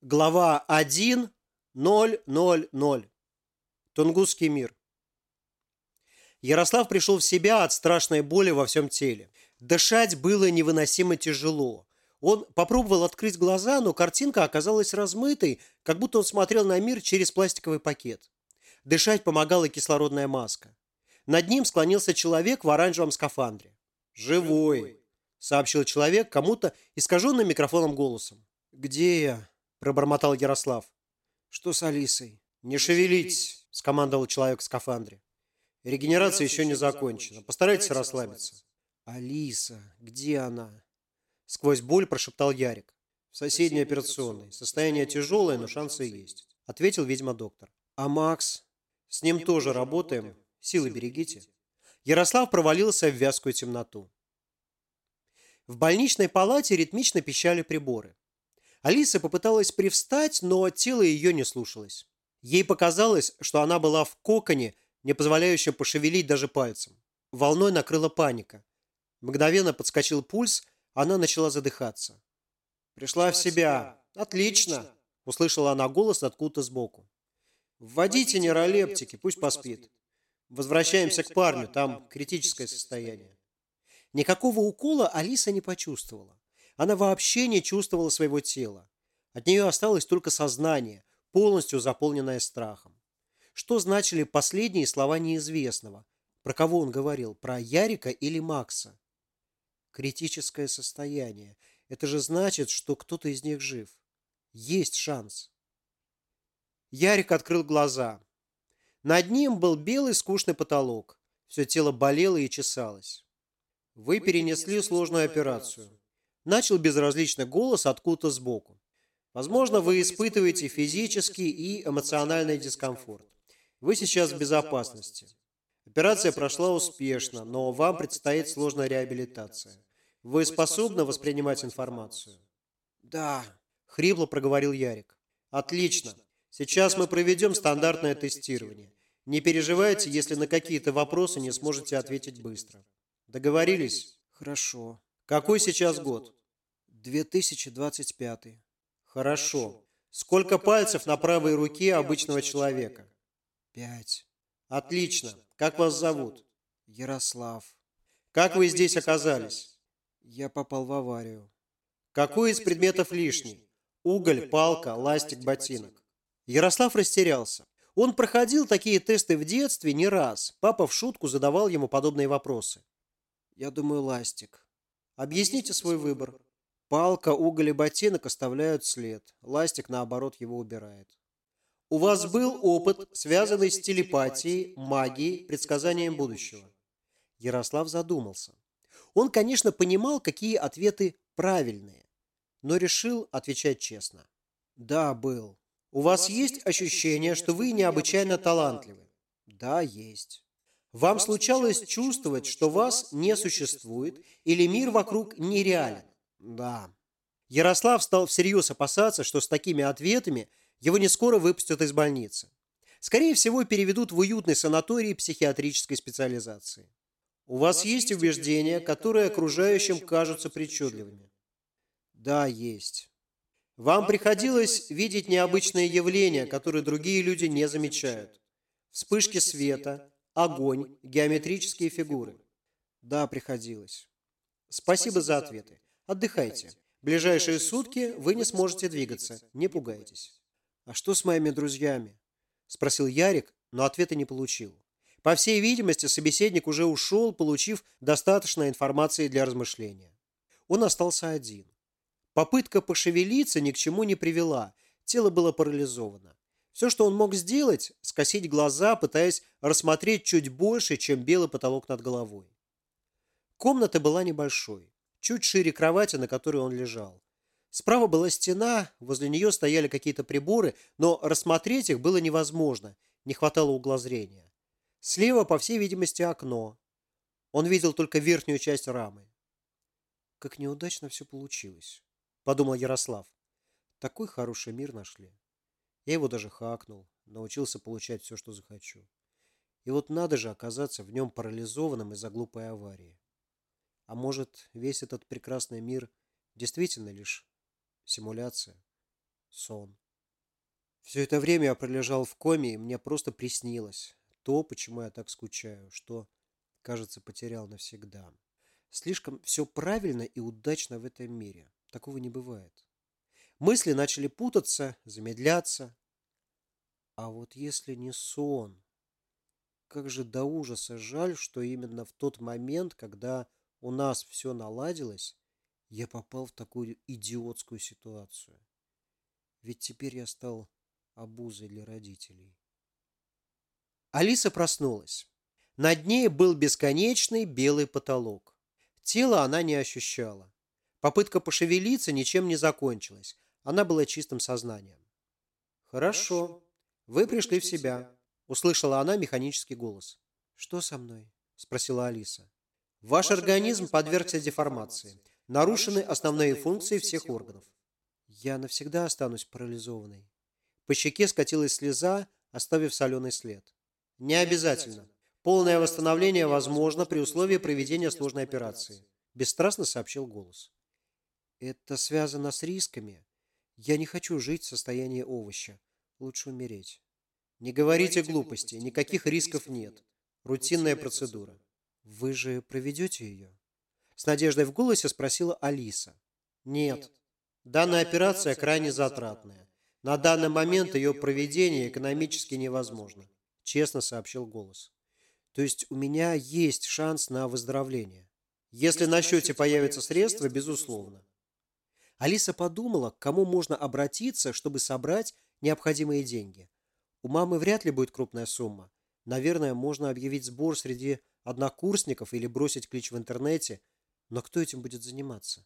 Глава 1.0.0.0. Тунгусский мир. Ярослав пришел в себя от страшной боли во всем теле. Дышать было невыносимо тяжело. Он попробовал открыть глаза, но картинка оказалась размытой, как будто он смотрел на мир через пластиковый пакет. Дышать помогала кислородная маска. Над ним склонился человек в оранжевом скафандре. «Живой», — сообщил человек кому-то искаженным микрофоном голосом. «Где я?» – пробормотал Ярослав. «Что с Алисой?» «Не шевелитесь», – скомандовал человек в скафандре. «Регенерация еще не закончена. Постарайтесь расслабиться». «Алиса, где она?» Сквозь боль прошептал Ярик. «В соседней операционной. Состояние тяжелое, но шансы есть», – ответил, видимо, доктор. «А Макс?» «С ним тоже работаем. Силы берегите». Ярослав провалился в вязкую темноту. В больничной палате ритмично пищали приборы. Алиса попыталась привстать, но тело ее не слушалось. Ей показалось, что она была в коконе, не позволяющем пошевелить даже пальцем. Волной накрыла паника. Мгновенно подскочил пульс, она начала задыхаться. «Пришла в себя. Отлично!» – услышала она голос откуда-то сбоку. «Вводите нейролептики, пусть поспит. Возвращаемся к парню, там критическое состояние». Никакого укола Алиса не почувствовала. Она вообще не чувствовала своего тела. От нее осталось только сознание, полностью заполненное страхом. Что значили последние слова неизвестного? Про кого он говорил? Про Ярика или Макса? Критическое состояние. Это же значит, что кто-то из них жив. Есть шанс. Ярик открыл глаза. Над ним был белый скучный потолок. Все тело болело и чесалось. Вы перенесли сложную операцию. Начал безразличный голос откуда-то сбоку. Возможно, вы испытываете физический и эмоциональный дискомфорт. Вы сейчас в безопасности. Операция прошла успешно, но вам предстоит сложная реабилитация. Вы способны воспринимать информацию? Да, хрипло проговорил Ярик. Отлично. Сейчас мы проведем стандартное тестирование. Не переживайте, если на какие-то вопросы не сможете ответить быстро. Договорились? Хорошо. Какой сейчас год? 2025. Хорошо. Сколько пальцев на правой руке обычного человека? 5. Отлично. Как вас зовут? Ярослав. Как вы здесь оказались? Я попал в аварию. Какой из предметов лишний? Уголь, палка, ластик, ботинок. Ярослав растерялся. Он проходил такие тесты в детстве не раз. Папа в шутку задавал ему подобные вопросы. Я думаю, ластик. Объясните свой выбор. Палка, уголь и ботинок оставляют след. Ластик, наоборот, его убирает. У вас был опыт, связанный с телепатией, магией, предсказанием будущего. Ярослав задумался. Он, конечно, понимал, какие ответы правильные, но решил отвечать честно. Да, был. У вас есть ощущение, что вы необычайно талантливы? Да, есть. Вам случалось чувствовать, что вас не существует или мир вокруг нереален? Да. Ярослав стал всерьез опасаться, что с такими ответами его не скоро выпустят из больницы. Скорее всего, переведут в уютный санаторий психиатрической специализации. У вас есть убеждения, которые окружающим кажутся причудливыми? Да, есть. Вам приходилось видеть необычные явления, которые другие люди не замечают? Вспышки света, огонь, геометрические фигуры? Да, приходилось. Спасибо за ответы. Отдыхайте. Ближайшие сутки вы не сможете двигаться, не пугайтесь. А что с моими друзьями? Спросил Ярик, но ответа не получил. По всей видимости, собеседник уже ушел, получив достаточно информации для размышления. Он остался один. Попытка пошевелиться ни к чему не привела, тело было парализовано. Все, что он мог сделать, скосить глаза, пытаясь рассмотреть чуть больше, чем белый потолок над головой. Комната была небольшой, чуть шире кровати, на которой он лежал. Справа была стена, возле нее стояли какие-то приборы, но рассмотреть их было невозможно, не хватало угла зрения. Слева, по всей видимости, окно. Он видел только верхнюю часть рамы. «Как неудачно все получилось», — подумал Ярослав. «Такой хороший мир нашли. Я его даже хакнул, научился получать все, что захочу. И вот надо же оказаться в нем парализованным из-за глупой аварии. А может, весь этот прекрасный мир действительно лишь симуляция? Сон. Все это время я пролежал в коме, и мне просто приснилось то, почему я так скучаю, что, кажется, потерял навсегда. Слишком все правильно и удачно в этом мире. Такого не бывает. Мысли начали путаться, замедляться. А вот если не сон, как же до ужаса жаль, что именно в тот момент, когда у нас все наладилось, я попал в такую идиотскую ситуацию. Ведь теперь я стал обузой для родителей. Алиса проснулась. Над ней был бесконечный белый потолок. Тело она не ощущала. Попытка пошевелиться ничем не закончилась. Она была чистым сознанием. «Хорошо. Вы пришли в себя», — услышала она механический голос. «Что со мной?» — спросила Алиса. «Ваш организм подвергся деформации. Нарушены основные функции всех органов». «Я навсегда останусь парализованной». По щеке скатилась слеза, оставив соленый след. «Не обязательно. Полное восстановление возможно при условии проведения сложной операции», – бесстрастно сообщил голос. «Это связано с рисками. Я не хочу жить в состоянии овоща. Лучше умереть». «Не говорите глупости. Никаких рисков нет. Рутинная процедура». «Вы же проведете ее?» С надеждой в голосе спросила Алиса. «Нет. Данная операция крайне затратная. На данный момент ее проведение экономически невозможно», – честно сообщил голос. «То есть у меня есть шанс на выздоровление? Если на счете появятся средства, безусловно». Алиса подумала, к кому можно обратиться, чтобы собрать необходимые деньги. У мамы вряд ли будет крупная сумма. Наверное, можно объявить сбор среди однокурсников или бросить клич в интернете. Но кто этим будет заниматься?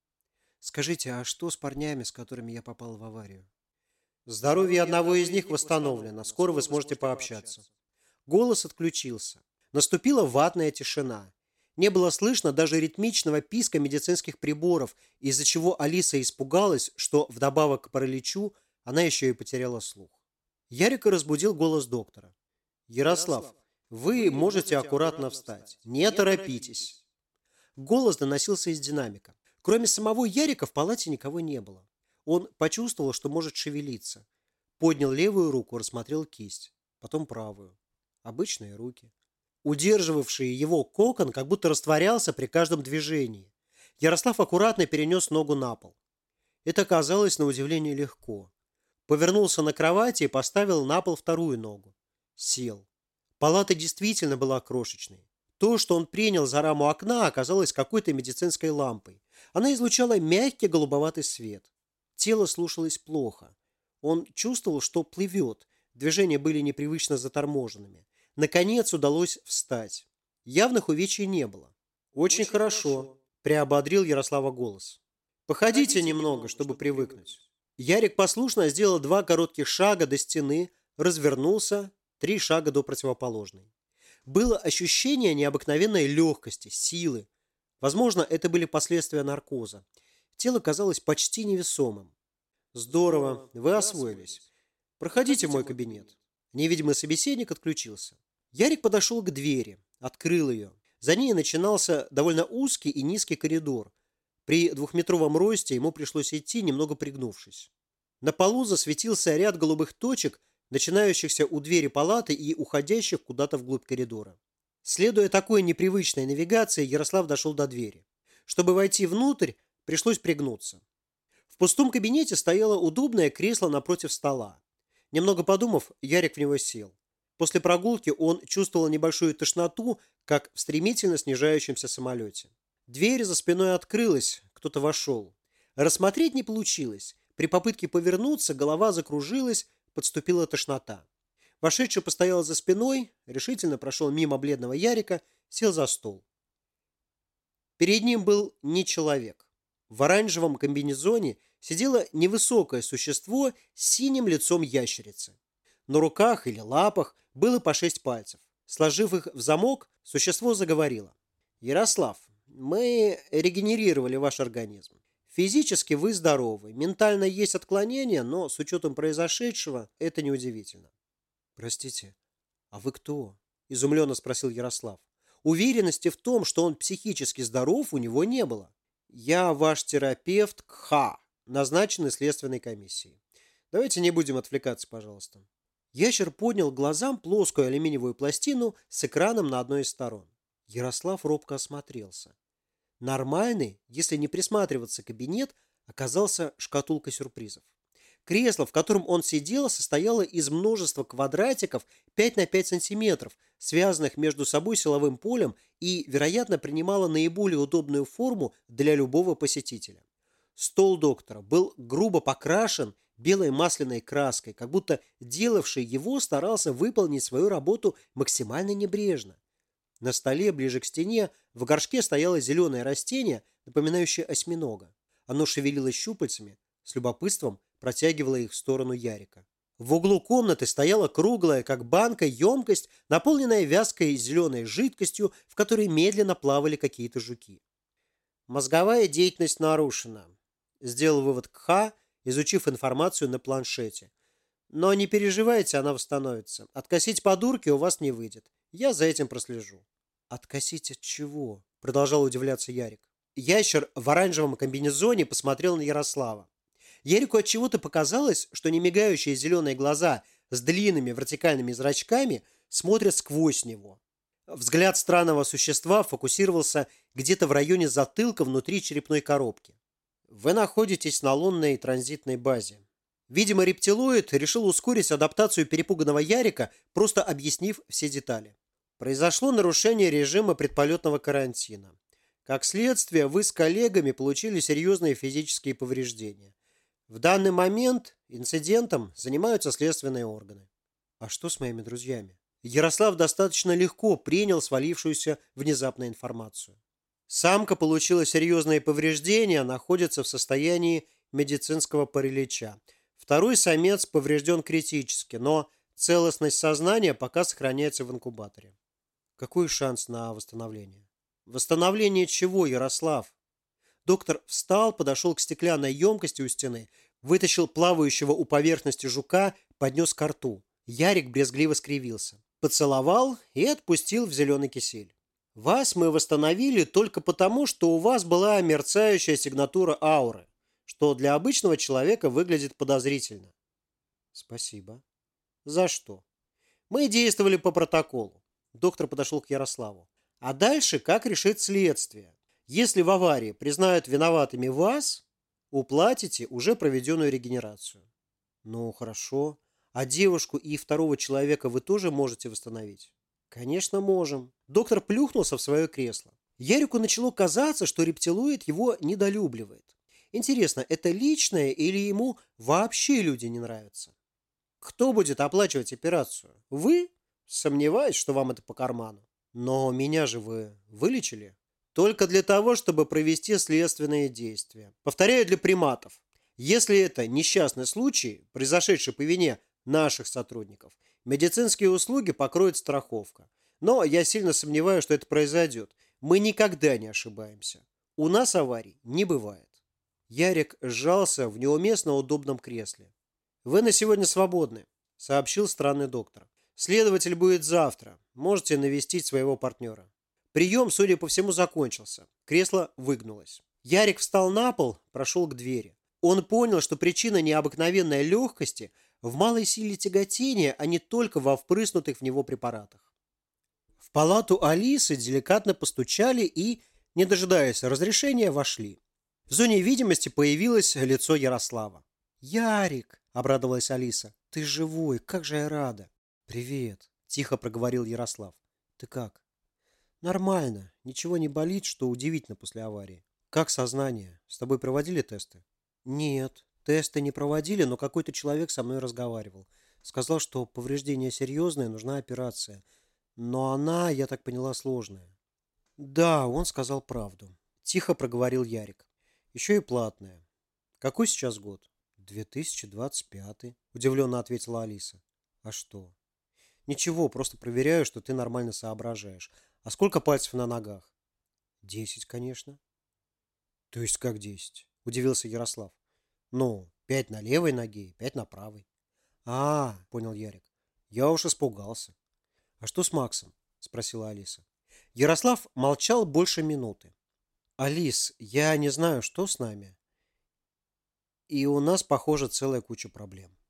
«Скажите, а что с парнями, с которыми я попал в аварию?» «Здоровье одного из них восстановлено. Скоро вы сможете пообщаться». Голос отключился. Наступила ватная тишина. Не было слышно даже ритмичного писка медицинских приборов, из-за чего Алиса испугалась, что вдобавок к параличу она еще и потеряла слух. Ярика разбудил голос доктора. «Ярослав, вы можете аккуратно встать. Не торопитесь». Голос доносился из динамика. Кроме самого Ярика в палате никого не было. Он почувствовал, что может шевелиться. Поднял левую руку, рассмотрел кисть, потом правую. Обычные руки. Удерживавший его кокон как будто растворялся при каждом движении. Ярослав аккуратно перенес ногу на пол. Это оказалось на удивление легко. Повернулся на кровати и поставил на пол вторую ногу. Сел. Палата действительно была крошечной. То, что он принял за раму окна, оказалось какой-то медицинской лампой. Она излучала мягкий голубоватый свет. Тело слушалось плохо. Он чувствовал, что плывет. Движения были непривычно заторможенными. Наконец удалось встать. Явных увечий не было. «Очень хорошо», – приободрил Ярослава голос. «Походите немного, чтобы привыкнуть». Ярик послушно сделал 2 коротких шага до стены, развернулся, 3 шага до противоположной. Было ощущение необыкновенной легкости, силы. Возможно, это были последствия наркоза. Тело казалось почти невесомым. «Здорово, вы освоились. Проходите в мой кабинет». Невидимый собеседник отключился. Ярик подошел к двери, открыл ее. За ней начинался довольно узкий и низкий коридор. При 2-метровом росте ему пришлось идти, немного пригнувшись. На полу засветился ряд голубых точек, начинающихся у двери палаты и уходящих куда-то вглубь коридора. Следуя такой непривычной навигации, Ярослав дошел до двери. Чтобы войти внутрь, пришлось пригнуться. В пустом кабинете стояло удобное кресло напротив стола. Немного подумав, Ярик в него сел. После прогулки он чувствовал небольшую тошноту, как в стремительно снижающемся самолете. Дверь за спиной открылась, кто-то вошел. Рассмотреть не получилось. При попытке повернуться голова закружилась, подступила тошнота. Вошедший постоял за спиной, решительно прошел мимо бледного Ярика, сел за стол. Перед ним был не человек. В оранжевом комбинезоне сидело невысокое существо с синим лицом ящерицы. На руках или лапах было по 6 пальцев. Сложив их в замок, существо заговорило. «Ярослав, мы регенерировали ваш организм. Физически вы здоровы, ментально есть отклонения, но с учетом произошедшего это неудивительно». «Простите, а вы кто?» – изумленно спросил Ярослав. Уверенности в том, что он психически здоров, у него не было. «Я ваш терапевт Кха, назначенный следственной комиссией. Давайте не будем отвлекаться, пожалуйста. Ящер поднял глазам плоскую алюминиевую пластину с экраном на одной из сторон. Ярослав робко осмотрелся. Нормальный, если не присматриваться, кабинет оказался шкатулкой сюрпризов. Кресло, в котором он сидел, состояло из множества квадратиков 5 на 5 сантиметров, связанных между собой силовым полем и, вероятно, принимало наиболее удобную форму для любого посетителя. Стол доктора был грубо покрашен белой масляной краской, как будто делавший его старался выполнить свою работу максимально небрежно. На столе, ближе к стене, в горшке стояло зеленое растение, напоминающее осьминога. Оно шевелилось щупальцами, с любопытством протягивало их в сторону Ярика. В углу комнаты стояла круглая, как банка, емкость, наполненная вязкой зеленой жидкостью, в которой медленно плавали какие-то жуки. «Мозговая деятельность нарушена», – сделал вывод Кха, изучив информацию на планшете. «Но не переживайте, она восстановится. Откосить по дурке у вас не выйдет. Я за этим прослежу». «Откосить от чего?» – продолжал удивляться Ярик. Ящер в оранжевом комбинезоне посмотрел на Ярослава. Ярику отчего-то показалось, что немигающие зеленые глаза с длинными вертикальными зрачками смотрят сквозь него. Взгляд странного существа фокусировался где-то в районе затылка внутри черепной коробки. Вы находитесь на лунной транзитной базе. Видимо, рептилоид решил ускорить адаптацию перепуганного Ярика, просто объяснив все детали. Произошло нарушение режима предполетного карантина. Как следствие, вы с коллегами получили серьезные физические повреждения. В данный момент инцидентом занимаются следственные органы. А что с моими друзьями? Ярослав достаточно легко принял свалившуюся внезапно информацию. Самка получила серьезные повреждения, находится в состоянии медицинского паралича. Второй самец поврежден критически, но целостность сознания пока сохраняется в инкубаторе. Какой шанс на восстановление? Восстановление чего, Ярослав? Доктор встал, подошел к стеклянной емкости у стены, вытащил плавающего у поверхности жука, поднес ко рту. Ярик брезгливо скривился. Поцеловал и отпустил в зеленый кисель. Вас мы восстановили только потому, что у вас была мерцающая сигнатура ауры, что для обычного человека выглядит подозрительно. Спасибо. За что? Мы действовали по протоколу. Доктор подошел к Ярославу. А дальше как решит следствие? Если в аварии признают виноватыми вас, уплатите уже проведенную регенерацию. Ну, хорошо. А девушку и второго человека вы тоже можете восстановить? Конечно, можем. Доктор плюхнулся в свое кресло. Ярику начало казаться, что рептилоид его недолюбливает. Интересно, это личное или ему вообще люди не нравятся? Кто будет оплачивать операцию? Вы? Сомневаюсь, что вам это по карману. Но меня же вы вылечили? Только для того, чтобы провести следственные действия. Повторяю, для приматов. Если это несчастный случай, произошедший по вине наших сотрудников, медицинские услуги покроет страховка. Но я сильно сомневаюсь, что это произойдет. Мы никогда не ошибаемся. У нас аварий не бывает. Ярик сжался в неуместно удобном кресле. «Вы на сегодня свободны», — сообщил странный доктор. «Следователь будет завтра. Можете навестить своего партнера». Прием, судя по всему, закончился. Кресло выгнулось. Ярик встал на пол, прошел к двери. Он понял, что причина необыкновенной легкости в малой силе тяготения, а не только во впрыснутых в него препаратах. В палату Алисы деликатно постучали и, не дожидаясь разрешения, вошли. В зоне видимости появилось лицо Ярослава. «Ярик!» – обрадовалась Алиса. «Ты живой, как же я рада!» «Привет!» – тихо проговорил Ярослав. «Ты как?» «Нормально. Ничего не болит, что удивительно после аварии. Как сознание? С тобой проводили тесты?» «Нет, тесты не проводили, но какой-то человек со мной разговаривал. Сказал, что повреждение серьезное, нужна операция. Но она, я так поняла, сложная». «Да, он сказал правду», – тихо проговорил Ярик. «Еще и платная. Какой сейчас год?» 2025, удивленно ответила Алиса. А что? Ничего, просто проверяю, что ты нормально соображаешь. А сколько пальцев на ногах? 10, конечно. То есть как 10? Удивился Ярослав. Ну, 5 на левой ноге, 5 на правой. А, понял Ярик. Я уж испугался. А что с Максом? Спросила Алиса. Ярослав молчал больше минуты. Алис, я не знаю, что с нами. И у нас, похоже, целая куча проблем.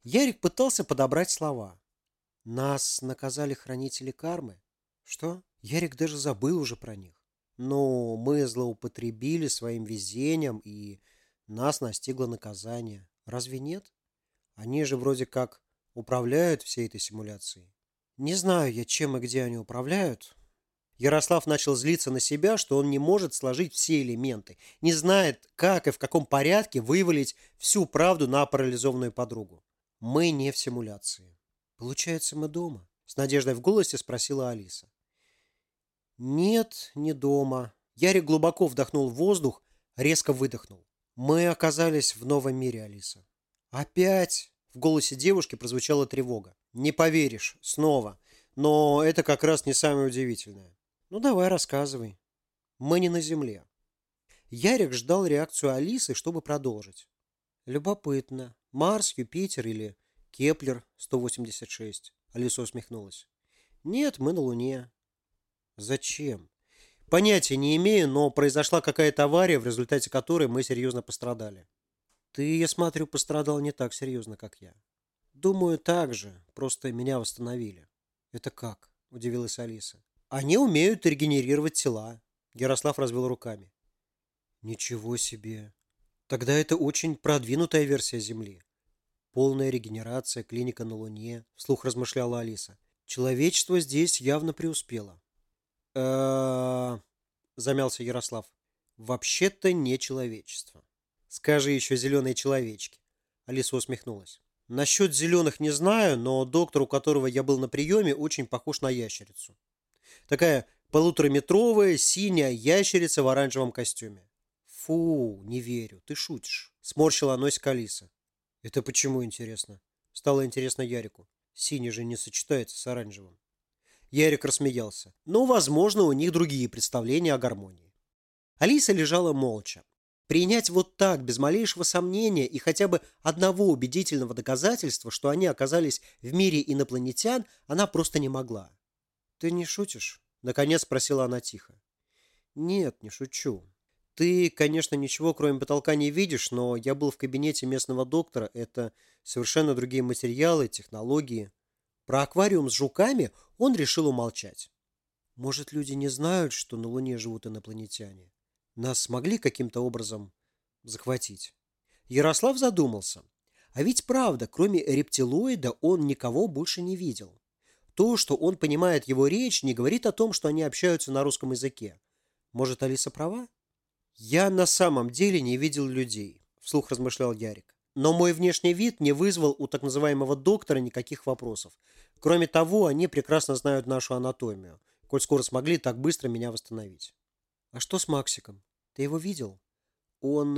Ярик пытался подобрать слова. Нас наказали хранители кармы. Что? Ярик даже забыл уже про них. Но мы злоупотребили своим везением, и нас настигло наказание. Разве нет? Они же вроде как управляют всей этой симуляцией. Не знаю я, чем и где они управляют. Ярослав начал злиться на себя, что он не может сложить все элементы, не знает, как и в каком порядке вывалить всю правду на парализованную подругу. Мы не в симуляции. Получается, мы дома? С надеждой в голосе спросила Алиса. Нет, не дома. Ярик глубоко вдохнул воздух, резко выдохнул. Мы оказались в новом мире, Алиса. Опять? В голосе девушки прозвучала тревога. Не поверишь, снова. Но это как раз не самое удивительное. Ну давай, рассказывай. Мы не на Земле. Ярик ждал реакцию Алисы, чтобы продолжить. Любопытно. Марс, Юпитер или Кеплер-186? Алиса усмехнулась. Нет, мы на Луне. Зачем? Понятия не имею, но произошла какая-то авария, в результате которой мы серьезно пострадали. Ты, я смотрю, пострадал не так серьезно, как я. Думаю, так же. Просто меня восстановили. Это как? Удивилась Алиса. Они умеют регенерировать тела. Ярослав развел руками. Ничего себе. Тогда это очень продвинутая версия Земли. Полная регенерация, клиника на Луне, вслух размышляла Алиса. Человечество здесь явно преуспело. Замялся Ярослав. Вообще-то не человечество. Скажи еще зеленые человечки. Алиса усмехнулась. Насчет зеленых не знаю, но доктор, у которого я был на приеме, очень похож на ящерицу. Такая полутораметровая синяя ящерица в оранжевом костюме. Фу, не верю, ты шутишь. Сморщила носик Алиса. Это почему, интересно? Стало интересно Ярику. Синий же не сочетается с оранжевым. Ярик рассмеялся. Но, возможно, у них другие представления о гармонии. Алиса лежала молча. Принять вот так, без малейшего сомнения и хотя бы одного убедительного доказательства, что они оказались в мире инопланетян, она просто не могла. «Ты не шутишь?» – наконец спросила она тихо. «Нет, не шучу. Ты, конечно, ничего кроме потолка не видишь, но я был в кабинете местного доктора. Это совершенно другие материалы, технологии. Про аквариум с жуками он решил умолчать. Может, люди не знают, что на Луне живут инопланетяне? Нас смогли каким-то образом захватить?» Ярослав задумался. А ведь правда, кроме рептилоида он никого больше не видел. То, что он понимает его речь, не говорит о том, что они общаются на русском языке. Может, Алиса права? «Я на самом деле не видел людей», – вслух размышлял Ярик. «Но мой внешний вид не вызвал у так называемого доктора никаких вопросов. Кроме того, они прекрасно знают нашу анатомию, коль скоро смогли так быстро меня восстановить». «А что с Максиком? Ты его видел?» «Он...»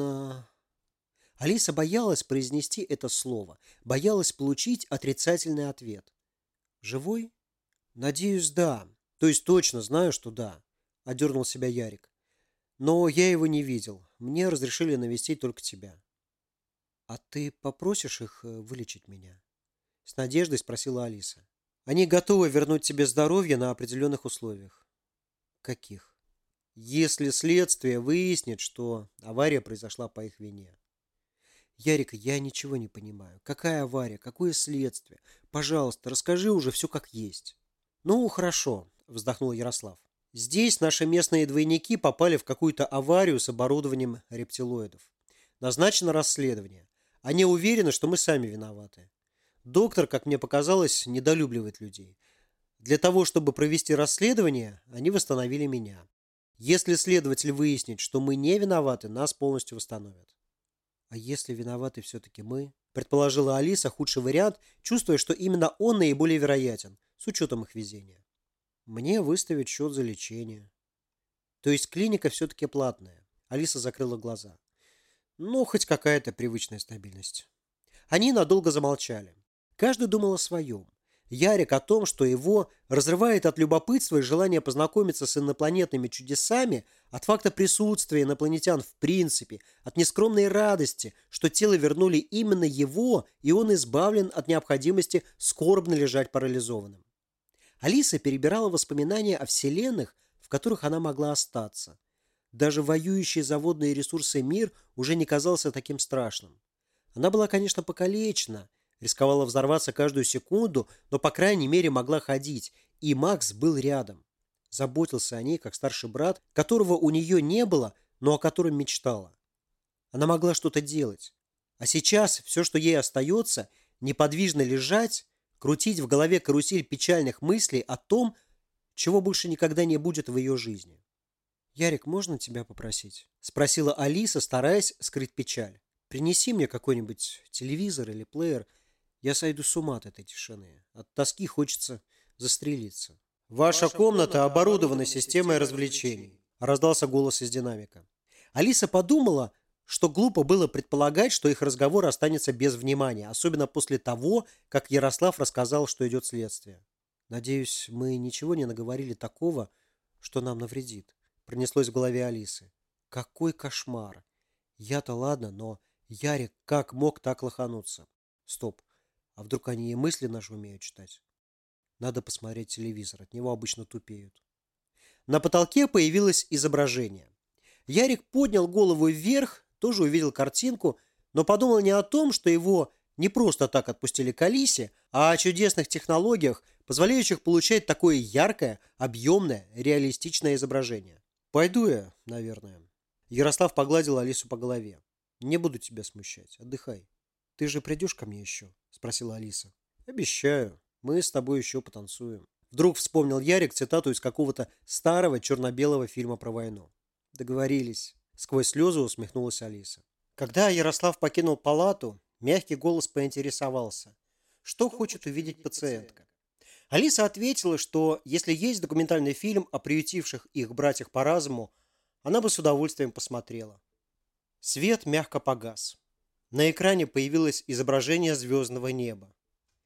Алиса боялась произнести это слово, боялась получить отрицательный ответ. «Живой?» «Надеюсь, да. То есть точно знаю, что да», – одернул себя Ярик. «Но я его не видел. Мне разрешили навестить только тебя». «А ты попросишь их вылечить меня?» – с надеждой спросила Алиса. «Они готовы вернуть тебе здоровье на определенных условиях». «Каких?» «Если следствие выяснит, что авария произошла по их вине». «Ярик, я ничего не понимаю. Какая авария? Какое следствие? Пожалуйста, расскажи уже все как есть». «Ну, хорошо», – вздохнул Ярослав. «Здесь наши местные двойники попали в какую-то аварию с оборудованием рептилоидов. Назначено расследование. Они уверены, что мы сами виноваты. Доктор, как мне показалось, недолюбливает людей. Для того, чтобы провести расследование, они восстановили меня. Если следователь выяснит, что мы не виноваты, нас полностью восстановят». «А если виноваты все-таки мы?» – предположила Алиса худший вариант, чувствуя, что именно он наиболее вероятен, с учетом их везения. «Мне выставят счет за лечение». «То есть клиника все-таки платная?» Алиса закрыла глаза. «Ну, хоть какая-то привычная стабильность». Они надолго замолчали. Каждый думал о своем. Ярик о том, что его разрывает от любопытства и желания познакомиться с инопланетными чудесами, от факта присутствия инопланетян в принципе, от нескромной радости, что тело вернули именно его, и он избавлен от необходимости скорбно лежать парализованным. Алиса перебирала воспоминания о вселенных, в которых она могла остаться. Даже воюющий за водные ресурсы мир уже не казался таким страшным. Она была, конечно, покалечена, Рисковала взорваться каждую секунду, но, по крайней мере, могла ходить, и Макс был рядом. Заботился о ней, как старший брат, которого у нее не было, но о котором мечтала. Она могла что-то делать. А сейчас все, что ей остается, неподвижно лежать, крутить в голове карусель печальных мыслей о том, чего больше никогда не будет в ее жизни. «Ярик, можно тебя попросить?» – спросила Алиса, стараясь скрыть печаль. «Принеси мне какой-нибудь телевизор или плеер. Я сойду с ума от этой тишины. От тоски хочется застрелиться». «Ваша комната оборудована системой развлечений», – раздался голос из динамика. Алиса подумала, что глупо было предполагать, что их разговор останется без внимания, особенно после того, как Ярослав рассказал, что идет следствие. «Надеюсь, мы ничего не наговорили такого, что нам навредит», — пронеслось в голове Алисы. «Какой кошмар! Я-то ладно, но Ярик как мог так лохануться? Стоп, а вдруг они и мысли наши умеют читать? Надо посмотреть телевизор, от него обычно тупеют». На потолке появилось изображение. Ярик поднял голову вверх, тоже увидел картинку, но подумал не о том, что его не просто так отпустили к Алисе, а о чудесных технологиях, позволяющих получать такое яркое, объемное, реалистичное изображение. «Пойду я, наверное». Ярослав погладил Алису по голове. «Не буду тебя смущать, отдыхай». «Ты же придешь ко мне еще?» – спросила Алиса. «Обещаю, мы с тобой еще потанцуем». Вдруг вспомнил Ярик цитату из какого-то старого черно-белого фильма про войну. «Договорились», – сквозь слезы усмехнулась Алиса. Когда Ярослав покинул палату, мягкий голос поинтересовался, что хочет увидеть пациентка. Алиса ответила, что если есть документальный фильм о приютивших их братьях по разуму, она бы с удовольствием посмотрела. Свет мягко погас. На экране появилось изображение звездного неба.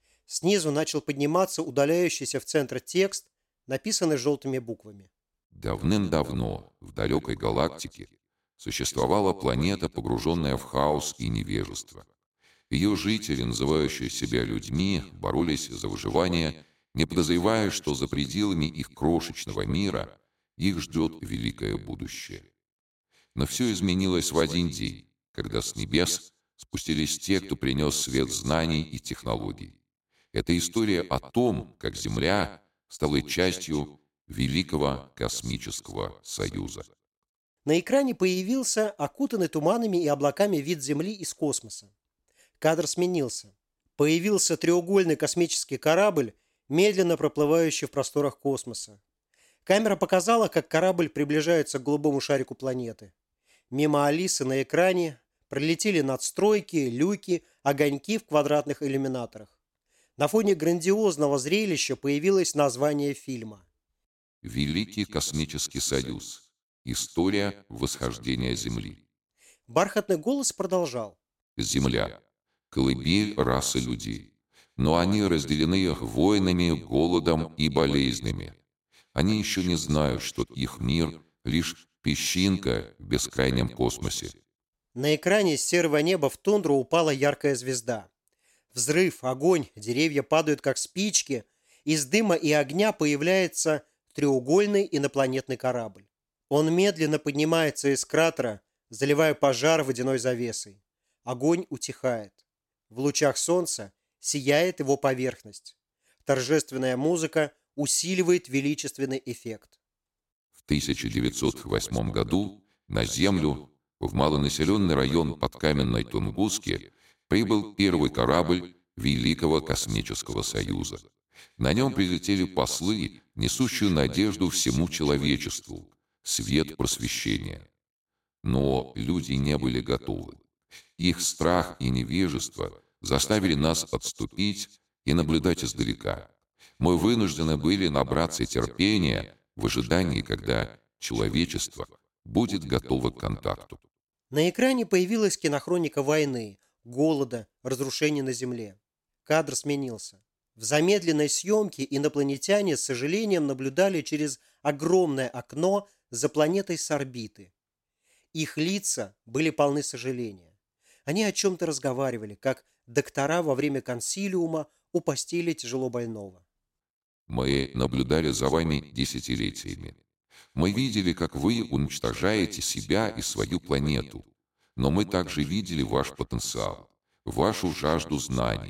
Снизу начал подниматься удаляющийся в центр текст, написанный желтыми буквами. Давным-давно в далекой галактике существовала планета, погруженная в хаос и невежество. Ее жители, называющие себя людьми, боролись за выживание, не подозревая, что за пределами их крошечного мира их ждет великое будущее. Но все изменилось в один день, когда с небес спустились те, кто принес свет знаний и технологий. Это история о том, как Земля стала частью Великого космического союза. На экране появился окутанный туманами и облаками вид Земли из космоса. Кадр сменился. Появился треугольный космический корабль, медленно проплывающий в просторах космоса. Камера показала, как корабль приближается к голубому шарику планеты. Мимо Алисы на экране пролетели надстройки, люки, огоньки в квадратных иллюминаторах. На фоне грандиозного зрелища появилось название фильма. Великий космический союз. История восхождения Земли. Бархатный голос продолжал. Земля. Колыбель расы людей. Но они разделены войнами, голодом и болезнями. Они еще не знают, что их мир — лишь песчинка в бескрайнем космосе. На экране с серого неба в тундру упала яркая звезда. Взрыв, огонь, деревья падают как спички. Из дыма и огня появляется треугольный инопланетный корабль. Он медленно поднимается из кратера, заливая пожар водяной завесой. Огонь утихает. В лучах солнца сияет его поверхность. Торжественная музыка усиливает величественный эффект. В 1908 году на Землю, в малонаселенный район подкаменной Тунгуски, прибыл первый корабль Великого космического союза. На нем прилетели послы, несущие надежду всему человечеству, свет просвещения. Но люди не были готовы. Их страх и невежество заставили нас отступить и наблюдать издалека. Мы вынуждены были набраться терпения в ожидании, когда человечество будет готово к контакту. На экране появилась кинохроника войны, голода, разрушений на Земле. Кадр сменился. В замедленной съемке инопланетяне с сожалением наблюдали через огромное окно за планетой с орбиты. Их лица были полны сожаления. Они о чем-то разговаривали, как доктора во время консилиума у постели тяжело больного. Мы наблюдали за вами десятилетиями. Мы видели, как вы уничтожаете себя и свою планету. Но мы также видели ваш потенциал, вашу жажду знаний,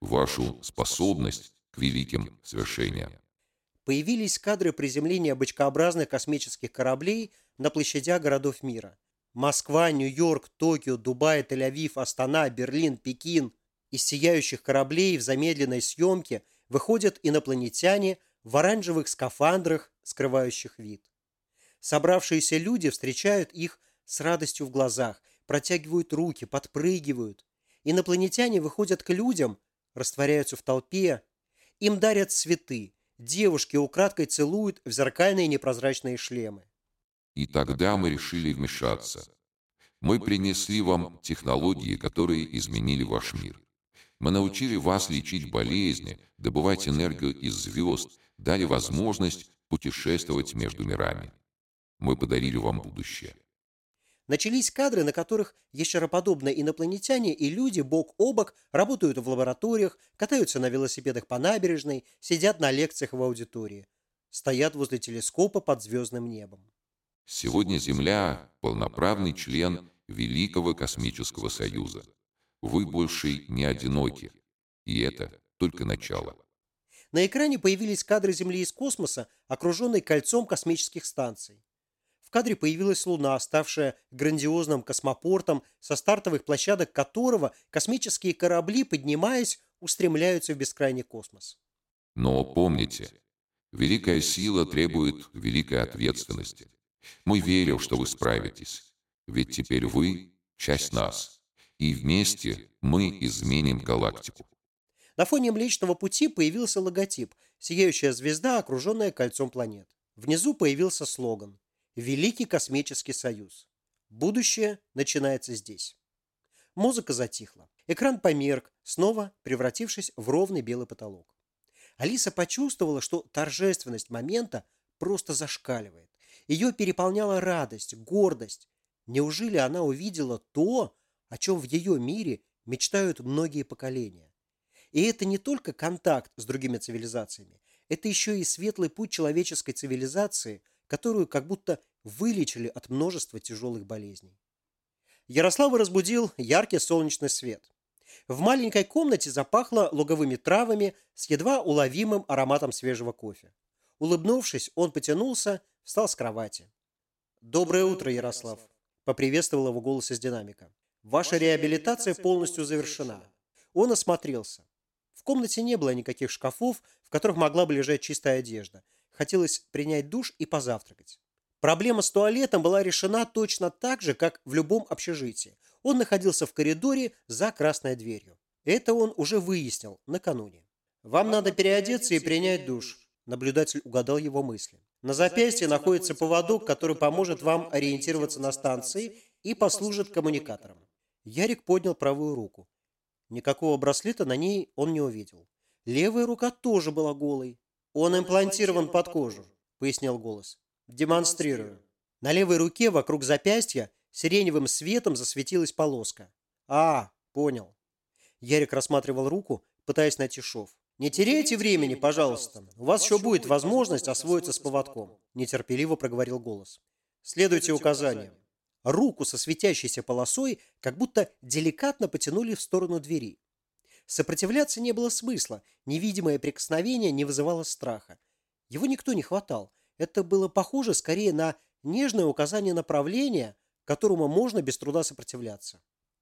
вашу способность к великим свершениям. Появились кадры приземления бочкообразных космических кораблей на площадях городов мира. Москва, Нью-Йорк, Токио, Дубай, Тель-Авив, Астана, Берлин, Пекин. Из сияющих кораблей в замедленной съемке выходят инопланетяне в оранжевых скафандрах, скрывающих вид. Собравшиеся люди встречают их с радостью в глазах, протягивают руки, подпрыгивают. Инопланетяне выходят к людям, растворяются в толпе, им дарят цветы, девушки украдкой целуют в зеркальные непрозрачные шлемы. И тогда мы решили вмешаться. Мы принесли вам технологии, которые изменили ваш мир. Мы научили вас лечить болезни, добывать энергию из звезд, дали возможность путешествовать между мирами. Мы подарили вам будущее. Начались кадры, на которых ящероподобные инопланетяне и люди бок о бок работают в лабораториях, катаются на велосипедах по набережной, сидят на лекциях в аудитории, стоят возле телескопа под звездным небом. Сегодня Земля – полноправный член Великого Космического Союза. Вы больше не одиноки. И это только начало. На экране появились кадры Земли из космоса, окруженной кольцом космических станций. В кадре появилась Луна, ставшая грандиозным космопортом, со стартовых площадок которого космические корабли, поднимаясь, устремляются в бескрайний космос. Но помните, великая сила требует великой ответственности. Мы верим, что вы справитесь, ведь теперь вы – часть нас, и вместе мы изменим галактику. На фоне Млечного Пути появился логотип – сияющая звезда, окруженная кольцом планет. Внизу появился слоган «Великий Космический Союз. Будущее начинается здесь». Музыка затихла. Экран померк, снова превратившись в ровный белый потолок. Алиса почувствовала, что торжественность момента просто зашкаливает. Ее переполняла радость, гордость. Неужели она увидела то, о чем в ее мире мечтают многие поколения? И это не только контакт с другими цивилизациями, это еще и светлый путь человеческой цивилизации, которую как будто вылечили от множества тяжелых болезней. Ярослава разбудил яркий солнечный свет. В маленькой комнате запахло луговыми травами с едва уловимым ароматом свежего кофе. Улыбнувшись, он потянулся, встал с кровати. «Доброе утро, Ярослав», – поприветствовал его голос из динамика. «Ваша реабилитация полностью завершена». Он осмотрелся. В комнате не было никаких шкафов, в которых могла бы лежать чистая одежда. Хотелось принять душ и позавтракать. Проблема с туалетом была решена точно так же, как в любом общежитии. Он находился в коридоре за красной дверью. Это он уже выяснил накануне. «Вам надо переодеться и принять душ», – наблюдатель угадал его мысли. «На запястье находится поводок, который поможет вам ориентироваться на станции и послужит коммуникатором». Ярик поднял правую руку. Никакого браслета на ней он не увидел. Левая рука тоже была голой. «Он имплантирован под кожу», – пояснил голос. «Демонстрирую». На левой руке вокруг запястья сиреневым светом засветилась полоска. «А, понял». Ярик рассматривал руку, пытаясь найти шов. «Не теряйте времени, пожалуйста. У вас еще будет возможность освоиться с поводком», – нетерпеливо проговорил голос. «Следуйте указаниям». Руку со светящейся полосой как будто деликатно потянули в сторону двери. Сопротивляться не было смысла, невидимое прикосновение не вызывало страха. Его никто не хватал. Это было похоже скорее на нежное указание направления, которому можно без труда сопротивляться.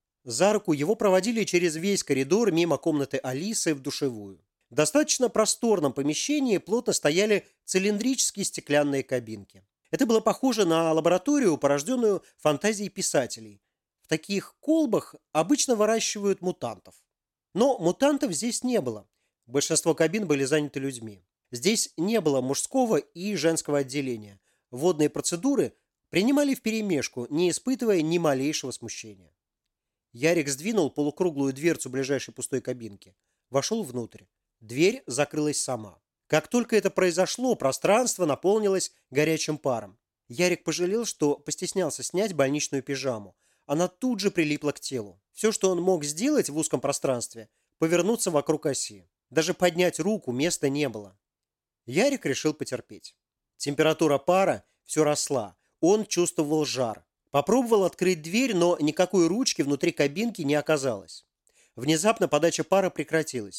За руку его проводили через весь коридор мимо комнаты Алисы в душевую. В достаточно просторном помещении плотно стояли цилиндрические стеклянные кабинки. Это было похоже на лабораторию, порожденную фантазией писателей. В таких колбах обычно выращивают мутантов. Но мутантов здесь не было. Большинство кабин были заняты людьми. Здесь не было мужского и женского отделения. Водные процедуры принимали вперемешку, не испытывая ни малейшего смущения. Ярик сдвинул полукруглую дверцу ближайшей пустой кабинки. Вошел внутрь. Дверь закрылась сама. Как только это произошло, пространство наполнилось горячим паром. Ярик пожалел, что постеснялся снять больничную пижаму. Она тут же прилипла к телу. Все, что он мог сделать в узком пространстве – повернуться вокруг оси. Даже поднять руку места не было. Ярик решил потерпеть. Температура пара все росла. Он чувствовал жар. Попробовал открыть дверь, но никакой ручки внутри кабинки не оказалось. Внезапно подача пара прекратилась.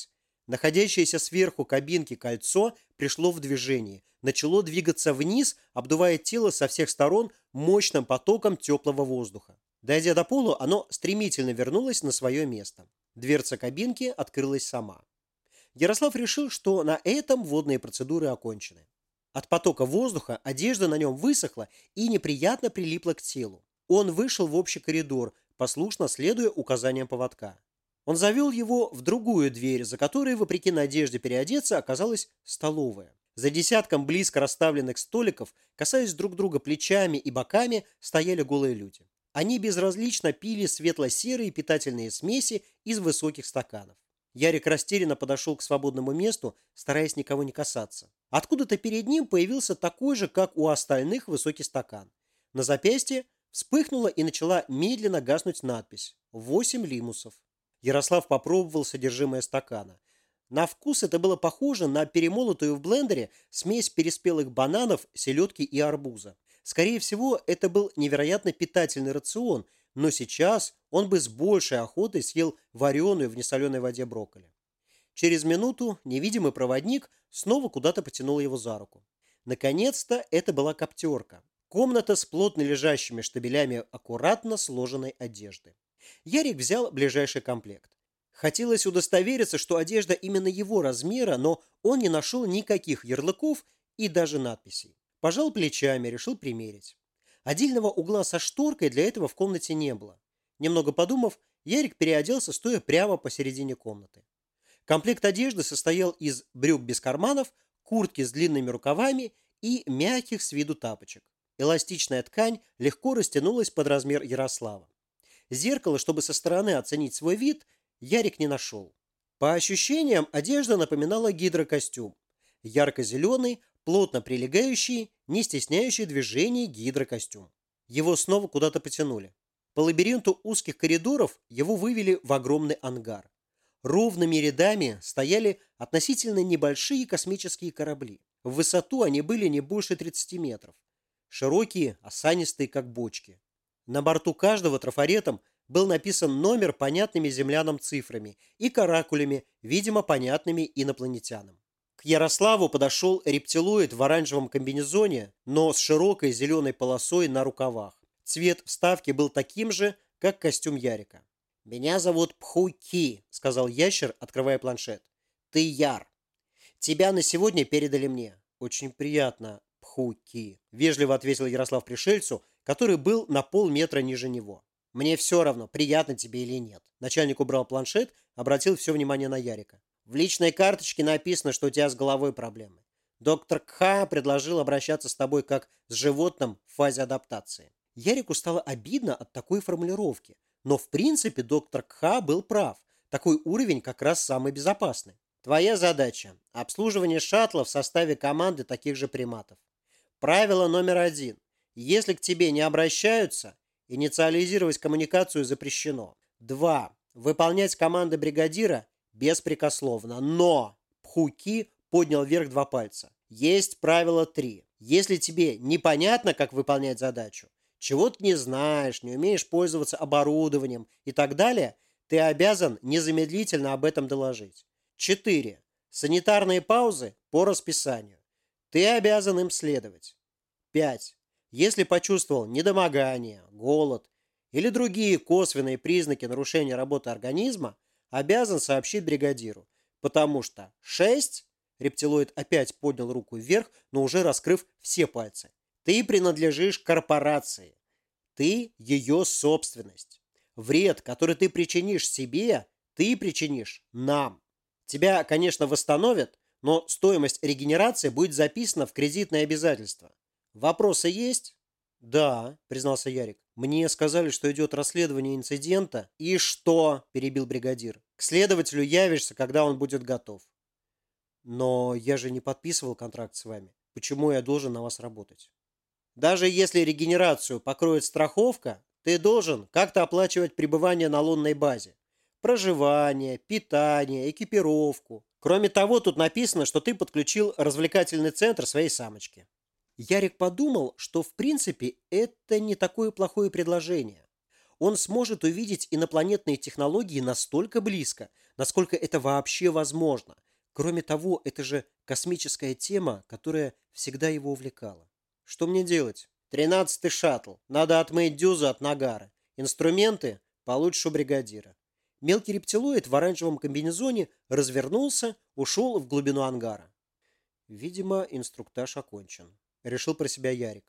Находящееся сверху кабинки кольцо пришло в движение, начало двигаться вниз, обдувая тело со всех сторон мощным потоком теплого воздуха. Дойдя до пола, оно стремительно вернулось на свое место. Дверца кабинки открылась сама. Ярослав решил, что на этом водные процедуры окончены. От потока воздуха одежда на нем высохла и неприятно прилипла к телу. Он вышел в общий коридор, послушно следуя указаниям поводка. Он завел его в другую дверь, за которой, вопреки надежде переодеться, оказалась столовая. За десятком близко расставленных столиков, касаясь друг друга плечами и боками, стояли голые люди. Они безразлично пили светло-серые питательные смеси из высоких стаканов. Ярик растерянно подошел к свободному месту, стараясь никого не касаться. Откуда-то перед ним появился такой же, как у остальных, высокий стакан. На запястье вспыхнула и начала медленно гаснуть надпись «8 лимусов». Ярослав попробовал содержимое стакана. На вкус это было похоже на перемолотую в блендере смесь переспелых бананов, селедки и арбуза. Скорее всего, это был невероятно питательный рацион, но сейчас он бы с большей охотой съел вареную в несоленой воде брокколи. Через минуту невидимый проводник снова куда-то потянул его за руку. Наконец-то это была коптерка. Комната с плотно лежащими штабелями аккуратно сложенной одежды. Ярик взял ближайший комплект. Хотелось удостовериться, что одежда именно его размера, но он не нашел никаких ярлыков и даже надписей. Пожал плечами, решил примерить. Отдельного угла со шторкой для этого в комнате не было. Немного подумав, Ярик переоделся, стоя прямо посередине комнаты. Комплект одежды состоял из брюк без карманов, куртки с длинными рукавами и мягких с виду тапочек. Эластичная ткань легко растянулась под размер Ярослава. Зеркало, чтобы со стороны оценить свой вид, Ярик не нашел. По ощущениям, одежда напоминала гидрокостюм. Ярко-зеленый, плотно прилегающий, не стесняющий движений гидрокостюм. Его снова куда-то потянули. По лабиринту узких коридоров его вывели в огромный ангар. Ровными рядами стояли относительно небольшие космические корабли. В высоту они были не больше 30 метров. Широкие, осанистые, как бочки. На борту каждого трафаретом был написан номер понятными землянам цифрами и каракулями, видимо, понятными инопланетянам. К Ярославу подошел рептилоид в оранжевом комбинезоне, но с широкой зеленой полосой на рукавах. Цвет вставки был таким же, как костюм Ярика. «Меня зовут Пхуки», — сказал ящер, открывая планшет. «Ты Яр. Тебя на сегодня передали мне». «Очень приятно, Пхуки», — вежливо ответил Ярослав пришельцу, который был на полметра ниже него. «Мне все равно, приятно тебе или нет». Начальник убрал планшет, обратил все внимание на Ярика. «В личной карточке написано, что у тебя с головой проблемы. Доктор Кха предложил обращаться с тобой как с животным в фазе адаптации». Ярику стало обидно от такой формулировки. Но в принципе доктор Кха был прав. Такой уровень как раз самый безопасный. Твоя задача – обслуживание шаттла в составе команды таких же приматов. Правило номер 1. Если к тебе не обращаются, инициализировать коммуникацию запрещено. 2. Выполнять команды бригадира беспрекословно. Но Пхуки поднял вверх 2 пальца. Есть правило 3. Если тебе непонятно, как выполнять задачу, чего ты не знаешь, не умеешь пользоваться оборудованием и так далее, ты обязан незамедлительно об этом доложить. 4. Санитарные паузы по расписанию. Ты обязан им следовать. 5. Если почувствовал недомогание, голод или другие косвенные признаки нарушения работы организма, обязан сообщить бригадиру, потому что 6. Рептилоид опять поднял руку вверх, но уже раскрыв все пальцы. Ты принадлежишь корпорации. Ты ее собственность. Вред, который ты причинишь себе, ты причинишь нам. Тебя, конечно, восстановят, но стоимость регенерации будет записана в кредитное обязательство. Вопросы есть? Да, признался Ярик. Мне сказали, что идет расследование инцидента. И что? Перебил бригадир. К следователю явишься, когда он будет готов. Но я же не подписывал контракт с вами. Почему я должен на вас работать? Даже если регенерацию покроет страховка, ты должен как-то оплачивать пребывание на лунной базе. Проживание, питание, экипировку. Кроме того, тут написано, что ты подключил развлекательный центр своей самочке. Ярик подумал, что в принципе это не такое плохое предложение. Он сможет увидеть инопланетные технологии настолько близко, насколько это вообще возможно. Кроме того, это же космическая тема, которая всегда его увлекала. Что мне делать? 13-й шаттл. Надо отмыть дюзу от нагара. Инструменты получишь у бригадира. Мелкий рептилоид в оранжевом комбинезоне развернулся, ушел в глубину ангара. Видимо, инструктаж окончен. Решил про себя Ярик.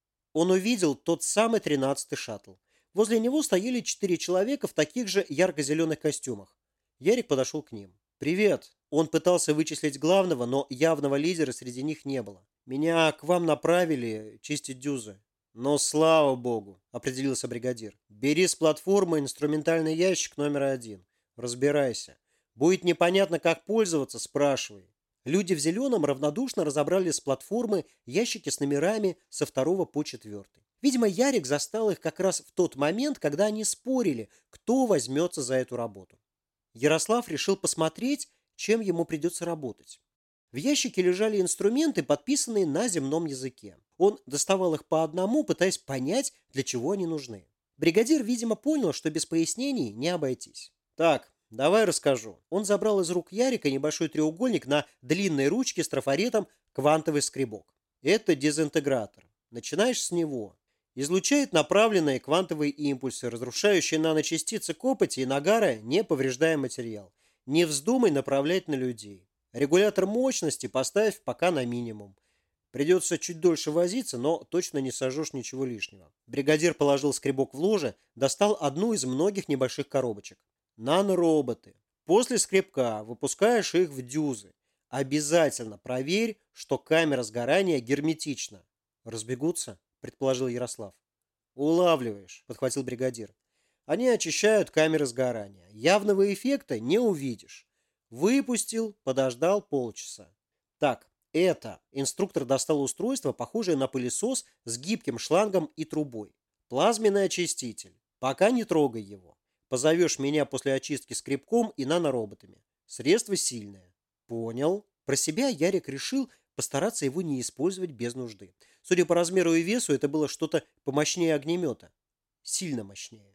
Он увидел тот самый 13-й шаттл. Возле него стояли 4 человека в таких же ярко-зеленых костюмах. Ярик подошел к ним. «Привет!» Он пытался вычислить главного, но явного лидера среди них не было. «Меня к вам направили чистить дюзы». «Но слава богу!» – определился бригадир. «Бери с платформы инструментальный ящик номер 1. Разбирайся. Будет непонятно, как пользоваться – спрашивай». Люди в зеленом равнодушно разобрали с платформы ящики с номерами со 2 по 4. Видимо, Ярик застал их как раз в тот момент, когда они спорили, кто возьмется за эту работу. Ярослав решил посмотреть, чем ему придется работать. В ящике лежали инструменты, подписанные на земном языке. Он доставал их по одному, пытаясь понять, для чего они нужны. Бригадир, видимо, понял, что без пояснений не обойтись. «Так, давай расскажу». Он забрал из рук Ярика небольшой треугольник на длинной ручке с трафаретом «Квантовый скребок». Это дезинтегратор. Начинаешь с него. Излучает направленные квантовые импульсы, разрушающие наночастицы копоти и нагара, не повреждая материал. Не вздумай направлять на людей. Регулятор мощности поставь пока на минимум. Придется чуть дольше возиться, но точно не сожжешь ничего лишнего. Бригадир положил скребок в ложе, достал одну из многих небольших коробочек. Нанороботы. После скребка выпускаешь их в дюзы. Обязательно проверь, что камера сгорания герметична. Разбегутся? Предположил Ярослав. Улавливаешь, подхватил бригадир. Они очищают камеры сгорания. Явного эффекта не увидишь. Выпустил, подождал полчаса. Так, это. Инструктор достал устройство, похожее на пылесос с гибким шлангом и трубой. Плазменный очиститель. Пока не трогай его. Позовешь меня после очистки скребком и нанороботами. Средство сильное. Понял. Про себя Ярик решил постараться его не использовать без нужды. Судя по размеру и весу, это было что-то помощнее огнемета. Сильно мощнее.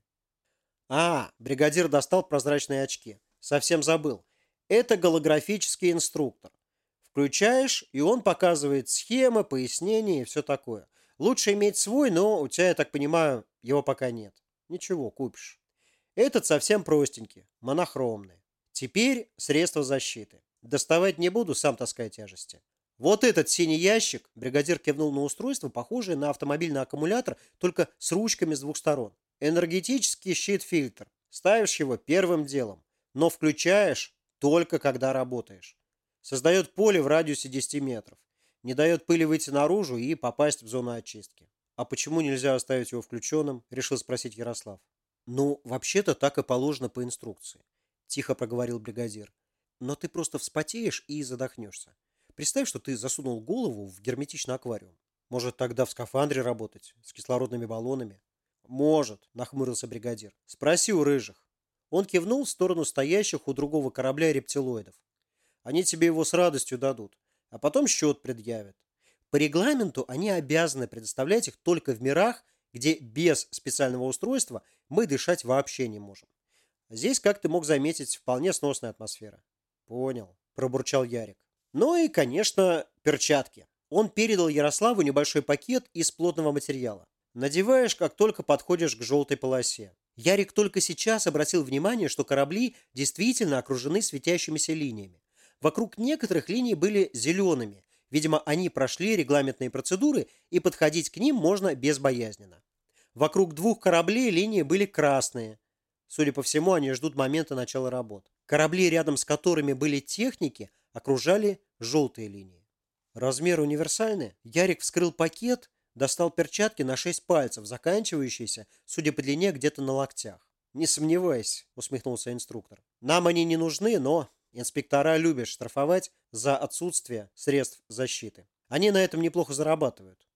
Бригадир достал прозрачные очки. Совсем забыл. Это голографический инструктор. Включаешь, и он показывает схемы, пояснения и все такое. Лучше иметь свой, но у тебя, я так понимаю, его пока нет. Ничего, купишь. Этот совсем простенький, монохромный. Теперь средства защиты. Доставать не буду, сам таскай тяжести. Вот этот синий ящик, бригадир кивнул на устройство, похожее на автомобильный аккумулятор, только с ручками с двух сторон. Энергетический щит-фильтр. Ставишь его первым делом, но включаешь только когда работаешь. Создает поле в радиусе 10 метров. Не дает пыли выйти наружу и попасть в зону очистки. А почему нельзя оставить его включенным? Решил спросить Ярослав. Ну, вообще-то так и положено по инструкции. Тихо проговорил бригадир. Но ты просто вспотеешь и задохнешься. Представь, что ты засунул голову в герметичный аквариум. Может, тогда в скафандре работать? С кислородными баллонами? Может, нахмурился бригадир. Спроси у рыжих. Он кивнул в сторону стоящих у другого корабля рептилоидов. Они тебе его с радостью дадут, а потом счет предъявят. По регламенту они обязаны предоставлять их только в мирах, где без специального устройства мы дышать вообще не можем. Здесь, как ты мог заметить, вполне сносная атмосфера. Понял, пробурчал Ярик. Ну и, конечно, перчатки. Он передал Ярославу небольшой пакет из плотного материала. Надеваешь, как только подходишь к желтой полосе. Ярик только сейчас обратил внимание, что корабли действительно окружены светящимися линиями. Вокруг некоторых линий были зелеными. Видимо, они прошли регламентные процедуры, и подходить к ним можно безбоязненно. Вокруг 2 кораблей линии были красные. Судя по всему, они ждут момента начала работ. Корабли, рядом с которыми были техники, окружали желтые линии. Размер универсальный. Ярик вскрыл пакет, достал перчатки на 6 пальцев, заканчивающиеся, судя по длине, где-то на локтях. «Не сомневайся», — усмехнулся инструктор. «Нам они не нужны, но инспектора любят штрафовать за отсутствие средств защиты. Они на этом неплохо зарабатывают».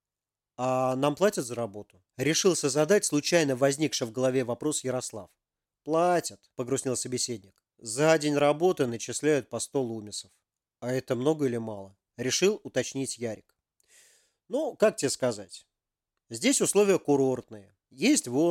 «А нам платят за работу?» Решился задать случайно возникший в голове вопрос Ярослав. «Платят», — погрустнел собеседник. «За день работы начисляют по 100 лумисов». «А это много или мало?» Решил уточнить Ярик. «Ну, как тебе сказать? Здесь условия курортные. Есть воздух,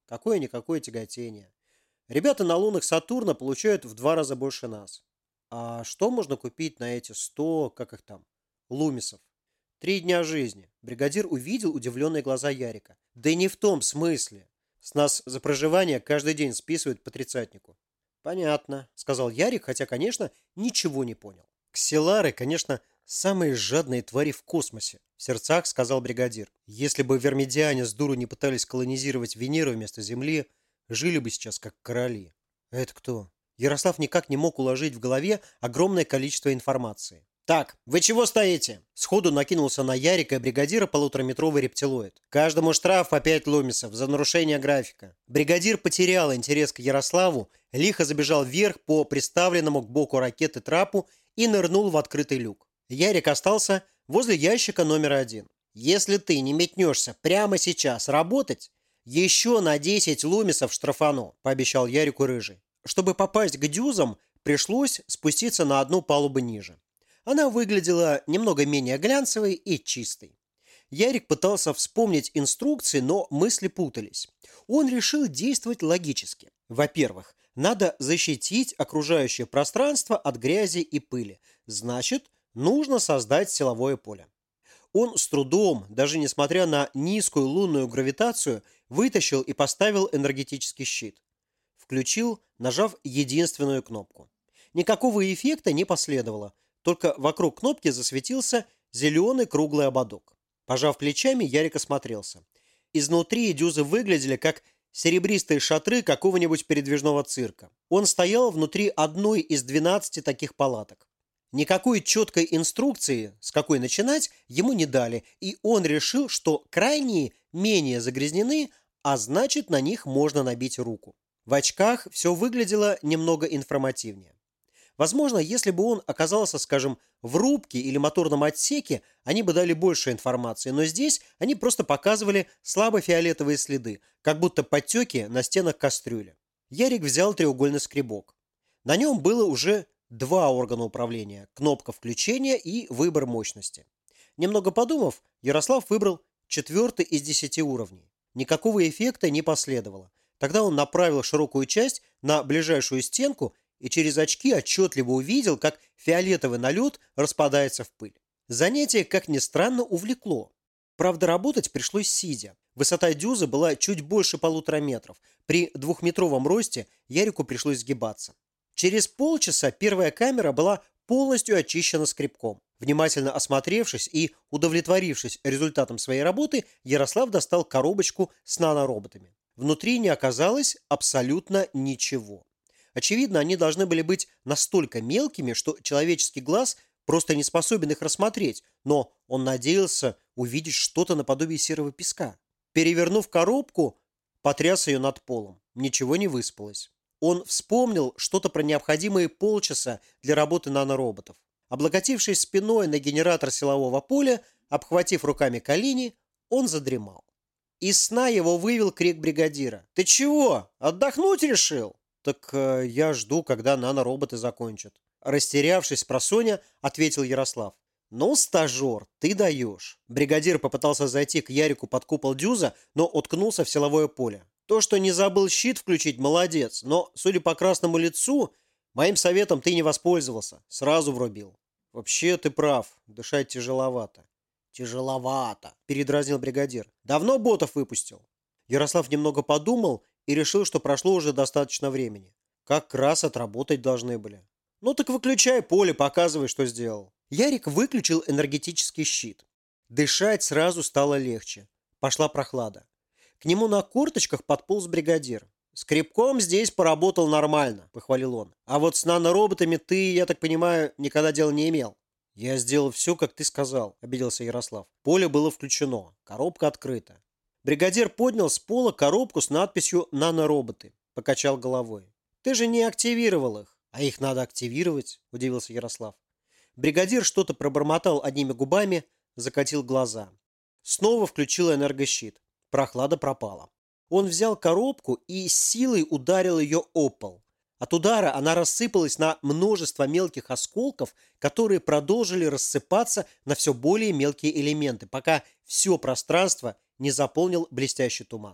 Какое-никакое тяготение. Ребята на лунах Сатурна получают в 2 раза больше нас. А что можно купить на эти 100, как их там, лумисов? 3 дня жизни. Бригадир увидел удивленные глаза Ярика. Да и не в том смысле. С нас за проживание каждый день списывают по тридцатнику. Понятно, сказал Ярик, хотя, конечно, ничего не понял. Ксилары, конечно, самые жадные твари в космосе, в сердцах сказал бригадир. Если бы вермидиане с дуру не пытались колонизировать Венеру вместо Земли, жили бы сейчас как короли. А это кто? Ярослав никак не мог уложить в голове огромное количество информации. «Так, вы чего стоите?» Сходу накинулся на Ярика и бригадира полутораметровый рептилоид. «Каждому штраф по 5 лумисов за нарушение графика». Бригадир потерял интерес к Ярославу, лихо забежал вверх по приставленному к боку ракеты трапу и нырнул в открытый люк. Ярик остался возле ящика номер 1. «Если ты не метнешься прямо сейчас работать, еще на 10 лумисов штрафану», – пообещал Ярику Рыжий. Чтобы попасть к дюзам, пришлось спуститься на одну палубу ниже. Она выглядела немного менее глянцевой и чистой. Ярик пытался вспомнить инструкции, но мысли путались. Он решил действовать логически. Во-первых, надо защитить окружающее пространство от грязи и пыли. Значит, нужно создать силовое поле. Он с трудом, даже несмотря на низкую лунную гравитацию, вытащил и поставил энергетический щит. Включил, нажав единственную кнопку. Никакого эффекта не последовало. Только вокруг кнопки засветился зеленый круглый ободок. Пожав плечами, Ярик осмотрелся. Изнутри дюзы выглядели как серебристые шатры какого-нибудь передвижного цирка. Он стоял внутри одной из 12 таких палаток. Никакой четкой инструкции, с какой начинать, ему не дали, и он решил, что крайние менее загрязнены, а значит, на них можно набить руку. В очках все выглядело немного информативнее. Возможно, если бы он оказался, скажем, в рубке или моторном отсеке, они бы дали больше информации, но здесь они просто показывали слабо-фиолетовые следы, как будто подтеки на стенах кастрюли. Ярик взял треугольный скребок. На нем было уже 2 органа управления – кнопка включения и выбор мощности. Немного подумав, Ярослав выбрал 4-й из 10 уровней. Никакого эффекта не последовало. Тогда он направил широкую часть на ближайшую стенку и через очки отчетливо увидел, как фиолетовый налет распадается в пыль. Занятие, как ни странно, увлекло. Правда, работать пришлось сидя. Высота дюзы была чуть больше 1,5 метров. При 2-метровом росте Ярику пришлось сгибаться. Через полчаса первая камера была полностью очищена скребком. Внимательно осмотревшись и удовлетворившись результатом своей работы, Ярослав достал коробочку с нанороботами. Внутри не оказалось абсолютно ничего. Очевидно, они должны были быть настолько мелкими, что человеческий глаз просто не способен их рассмотреть, но он надеялся увидеть что-то наподобие серого песка. Перевернув коробку, потряс ее над полом. Ничего не выспалось. Он вспомнил что-то про необходимые полчаса для работы нанороботов. Облокотившись спиной на генератор силового поля, обхватив руками колени, он задремал. Из сна его вывел крик бригадира. «Ты чего? Отдохнуть решил?» «Так я жду, когда нанороботы закончат». Растерявшись спросонья, ответил Ярослав. «Ну, стажер, ты даешь». Бригадир попытался зайти к Ярику под купол дюза, но уткнулся в силовое поле. «То, что не забыл щит включить, молодец, но, судя по красному лицу, моим советом ты не воспользовался. Сразу врубил». «Вообще ты прав, дышать тяжеловато». «Тяжеловато», – передразнил бригадир. «Давно ботов выпустил?» Ярослав немного подумал и решил, что прошло уже достаточно времени. Как раз отработать должны были. «Ну так выключай поле, показывай, что сделал». Ярик выключил энергетический щит. Дышать сразу стало легче. Пошла прохлада. К нему на корточках подполз бригадир. «Скребком здесь поработал нормально», – похвалил он. «А вот с нанороботами ты, я так понимаю, никогда дела не имел». «Я сделал все, как ты сказал», – обиделся Ярослав. Поле было включено, коробка открыта. Бригадир поднял с пола коробку с надписью «Нанороботы», покачал головой. «Ты же не активировал их». «А их надо активировать», – удивился Ярослав. Бригадир что-то пробормотал одними губами, закатил глаза. Снова включил энергощит. Прохлада пропала. Он взял коробку и с силой ударил ее об пол. От удара она рассыпалась на множество мелких осколков, которые продолжили рассыпаться на все более мелкие элементы, пока все пространство не заполнил блестящий туман.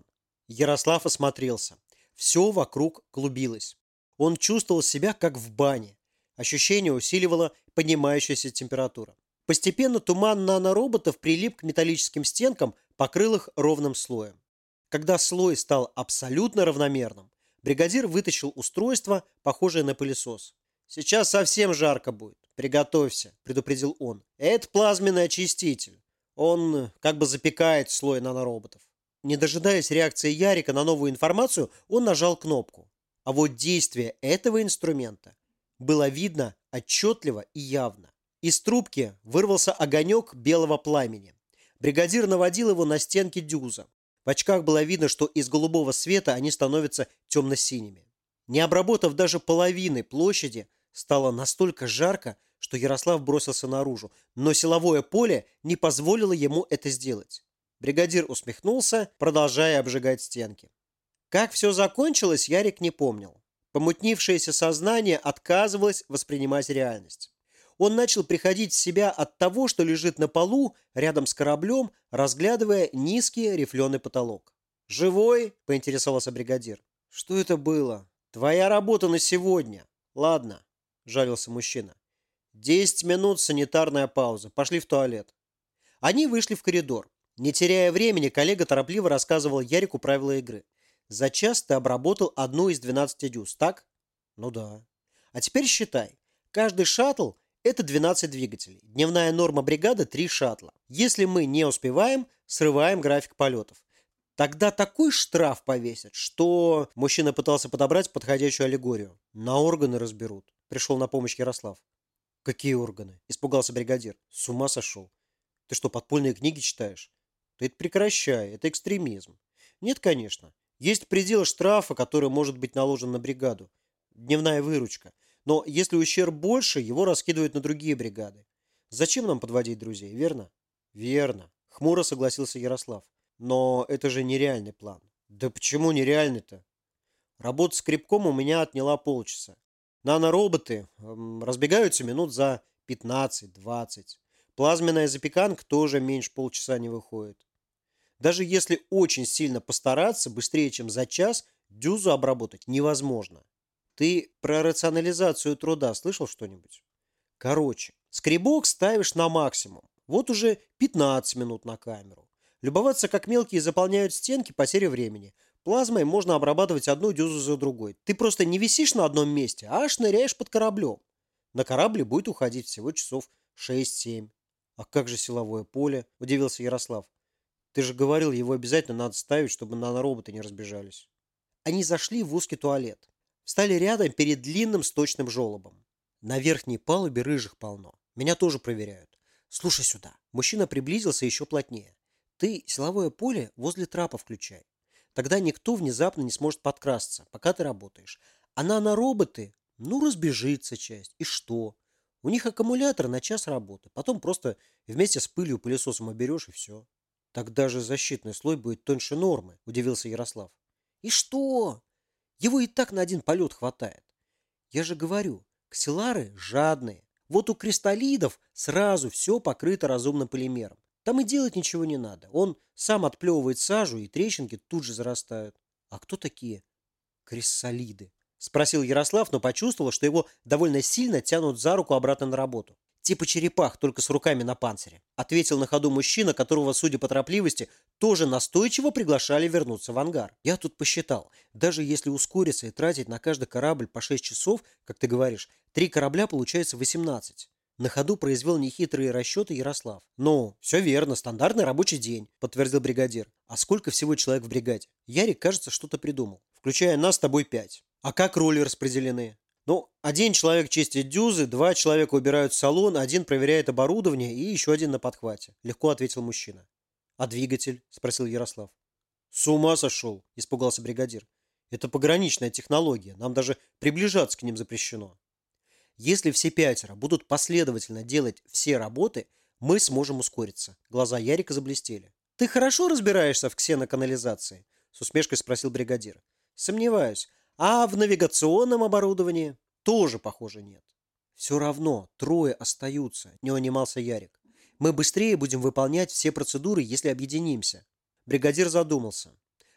Ярослав осмотрелся. Все вокруг клубилось. Он чувствовал себя как в бане. Ощущение усиливала поднимающаяся температура. Постепенно туман нанороботов прилип к металлическим стенкам, покрыл их ровным слоем. Когда слой стал абсолютно равномерным, бригадир вытащил устройство, похожее на пылесос. «Сейчас совсем жарко будет. Приготовься», – предупредил он. «Это плазменный очиститель. Он как бы запекает слой нанороботов». Не дожидаясь реакции Ярика на новую информацию, он нажал кнопку. А вот действие этого инструмента было видно отчетливо и явно. Из трубки вырвался огонек белого пламени. Бригадир наводил его на стенки дюза. В очках было видно, что из голубого света они становятся темно-синими. Не обработав даже половины площади, стало настолько жарко, что Ярослав бросился наружу, но силовое поле не позволило ему это сделать. Бригадир усмехнулся, продолжая обжигать стенки. Как все закончилось, Ярик не помнил. Помутнившееся сознание отказывалось воспринимать реальность. Он начал приходить в себя от того, что лежит на полу рядом с кораблем, разглядывая низкий рифленый потолок. «Живой?» – поинтересовался бригадир. «Что это было?» «Твоя работа на сегодня». «Ладно», – жалился мужчина. 10 минут, санитарная пауза. Пошли в туалет». Они вышли в коридор. Не теряя времени, коллега торопливо рассказывал Ярику правила игры. «За час ты обработал одну из 12 дюз, так?» «Ну да». «А теперь считай. Каждый шаттл – это 12 двигателей. Дневная норма бригады – 3 шаттла. Если мы не успеваем, срываем график полетов. Тогда такой штраф повесят, что...» Мужчина пытался подобрать подходящую аллегорию. «На органы разберут», – пришел на помощь Ярослав. «Какие органы?» – испугался бригадир. «С ума сошел. Ты что, подпольные книги читаешь?» «Ты это прекращай, это экстремизм». «Нет, конечно. Есть пределы штрафа, который может быть наложен на бригаду. Дневная выручка. Но если ущерб больше, его раскидывают на другие бригады. Зачем нам подводить друзей, верно?» «Верно», – хмуро согласился Ярослав. «Но это же нереальный план». «Да почему нереальный-то?» Работа с крипком у меня отняла полчаса. Нанороботы разбегаются минут за 15-20. Плазменная запеканка тоже меньше полчаса не выходит. Даже если очень сильно постараться, быстрее, чем за час, дюзу обработать невозможно. Ты про рационализацию труда слышал что-нибудь? Короче, скребок ставишь на максимум. Вот уже 15 минут на камеру. Любоваться, как мелкие заполняют стенки, потеря времени. Плазмой можно обрабатывать одну дюзу за другой. Ты просто не висишь на одном месте, а шныряешь под кораблем. На корабле будет уходить всего часов 6-7. А как же силовое поле? Удивился Ярослав. Ты же говорил, его обязательно надо ставить, чтобы нанороботы не разбежались. Они зашли в узкий туалет. Встали рядом перед длинным сточным желобом. На верхней палубе рыжих полно. Меня тоже проверяют. Слушай сюда. Мужчина приблизился еще плотнее. Ты силовое поле возле трапа включай. Тогда никто внезапно не сможет подкрасться, пока ты работаешь. А нанороботы, разбежится часть. И что? У них аккумулятор на час работы. Потом просто вместе с пылью пылесосом уберешь и все. Тогда же защитный слой будет тоньше нормы, удивился Ярослав. И что? Его и так на один полет хватает. Я же говорю, ксилары жадные. Вот у кристаллидов сразу все покрыто разумным полимером. Там и делать ничего не надо. Он сам отплевывает сажу, и трещинки тут же зарастают. А кто такие криссалиды? Спросил Ярослав, но почувствовал, что его довольно сильно тянут за руку обратно на работу. Типа черепах, только с руками на панцире. Ответил на ходу мужчина, которого, судя по торопливости, тоже настойчиво приглашали вернуться в ангар. Я тут посчитал. Даже если ускориться и тратить на каждый корабль по 6 часов, как ты говоришь, 3 корабля получается 18. На ходу произвел нехитрые расчеты Ярослав. «Ну, все верно, стандартный рабочий день», – подтвердил бригадир. «А сколько всего человек в бригаде?» Ярик, кажется, что-то придумал. «Включая нас с тобой 5. А как роли распределены?» «Ну, 1 человек чистит дюзы, 2 человека убирают салон, 1 проверяет оборудование и еще 1 на подхвате», – легко ответил мужчина. «А двигатель?» – спросил Ярослав. «С ума сошел», – испугался бригадир. «Это пограничная технология, нам даже приближаться к ним запрещено». «Если все 5 будут последовательно делать все работы, мы сможем ускориться». Глаза Ярика заблестели. «Ты хорошо разбираешься в ксеноканализации?» – с усмешкой спросил бригадир. «Сомневаюсь. А в навигационном оборудовании?» «Тоже, похоже, нет». «Все равно 3 остаются», – не унимался Ярик. «Мы быстрее будем выполнять все процедуры, если объединимся». Бригадир задумался.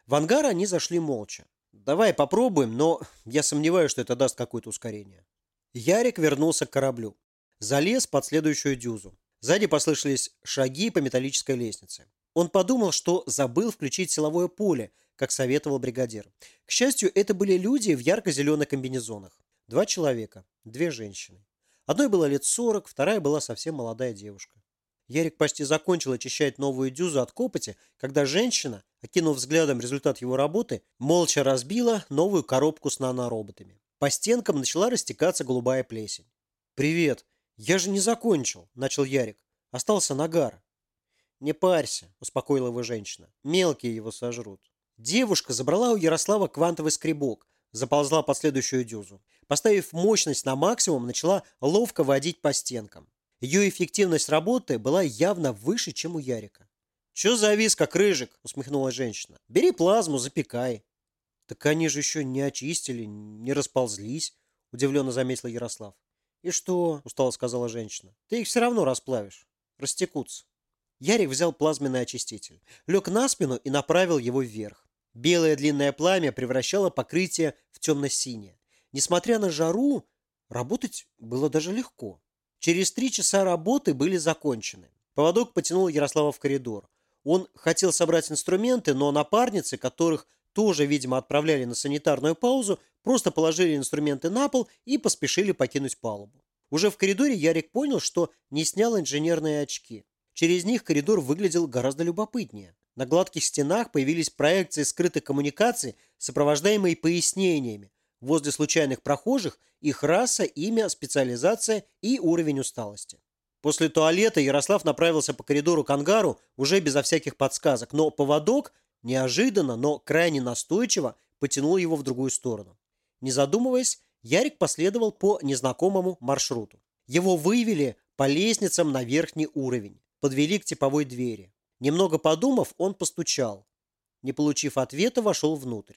В ангар они зашли молча. «Давай попробуем, но я сомневаюсь, что это даст какое-то ускорение». Ярик вернулся к кораблю. Залез под следующую дюзу. Сзади послышались шаги по металлической лестнице. Он подумал, что забыл включить силовое поле, как советовал бригадир. К счастью, это были люди в ярко-зеленых комбинезонах. 2 человека, 2 женщины. Одной было лет 40, вторая была совсем молодая девушка. Ярик почти закончил очищать новую дюзу от копоти, когда женщина, окинув взглядом результат его работы, молча разбила новую коробку с нанороботами. По стенкам начала растекаться голубая плесень. «Привет! Я же не закончил!» – начал Ярик. «Остался нагар». «Не парься», – успокоила его женщина. «Мелкие его сожрут». Девушка забрала у Ярослава квантовый скребок, заползла под следующую дюзу. Поставив мощность на максимум, начала ловко водить по стенкам. Ее эффективность работы была явно выше, чем у Ярика. «Че завис, как рыжик?» – усмехнулась женщина. «Бери плазму, запекай». «Так они же еще не очистили, не расползлись», – удивленно заметил Ярослав. «И что?» – устало сказала женщина. «Ты их все равно расплавишь. Растекутся». Ярик взял плазменный очиститель, лег на спину и направил его вверх. Белое длинное пламя превращало покрытие в темно-синее. Несмотря на жару, работать было даже легко. Через 3 часа работы были закончены. Поводок потянул Ярослава в коридор. Он хотел собрать инструменты, но напарницы, которых тоже, видимо, отправляли на санитарную паузу, просто положили инструменты на пол и поспешили покинуть палубу. Уже в коридоре Ярик понял, что не снял инженерные очки. Через них коридор выглядел гораздо любопытнее. На гладких стенах появились проекции скрытых коммуникаций, сопровождаемые пояснениями. Возле случайных прохожих их раса, имя, специализация и уровень усталости. После туалета Ярослав направился по коридору к ангару уже безо всяких подсказок, но поводок неожиданно, но крайне настойчиво потянул его в другую сторону. Не задумываясь, Ярик последовал по незнакомому маршруту. Его вывели по лестницам на верхний уровень, подвели к типовой двери. Немного подумав, он постучал. Не получив ответа, вошел внутрь.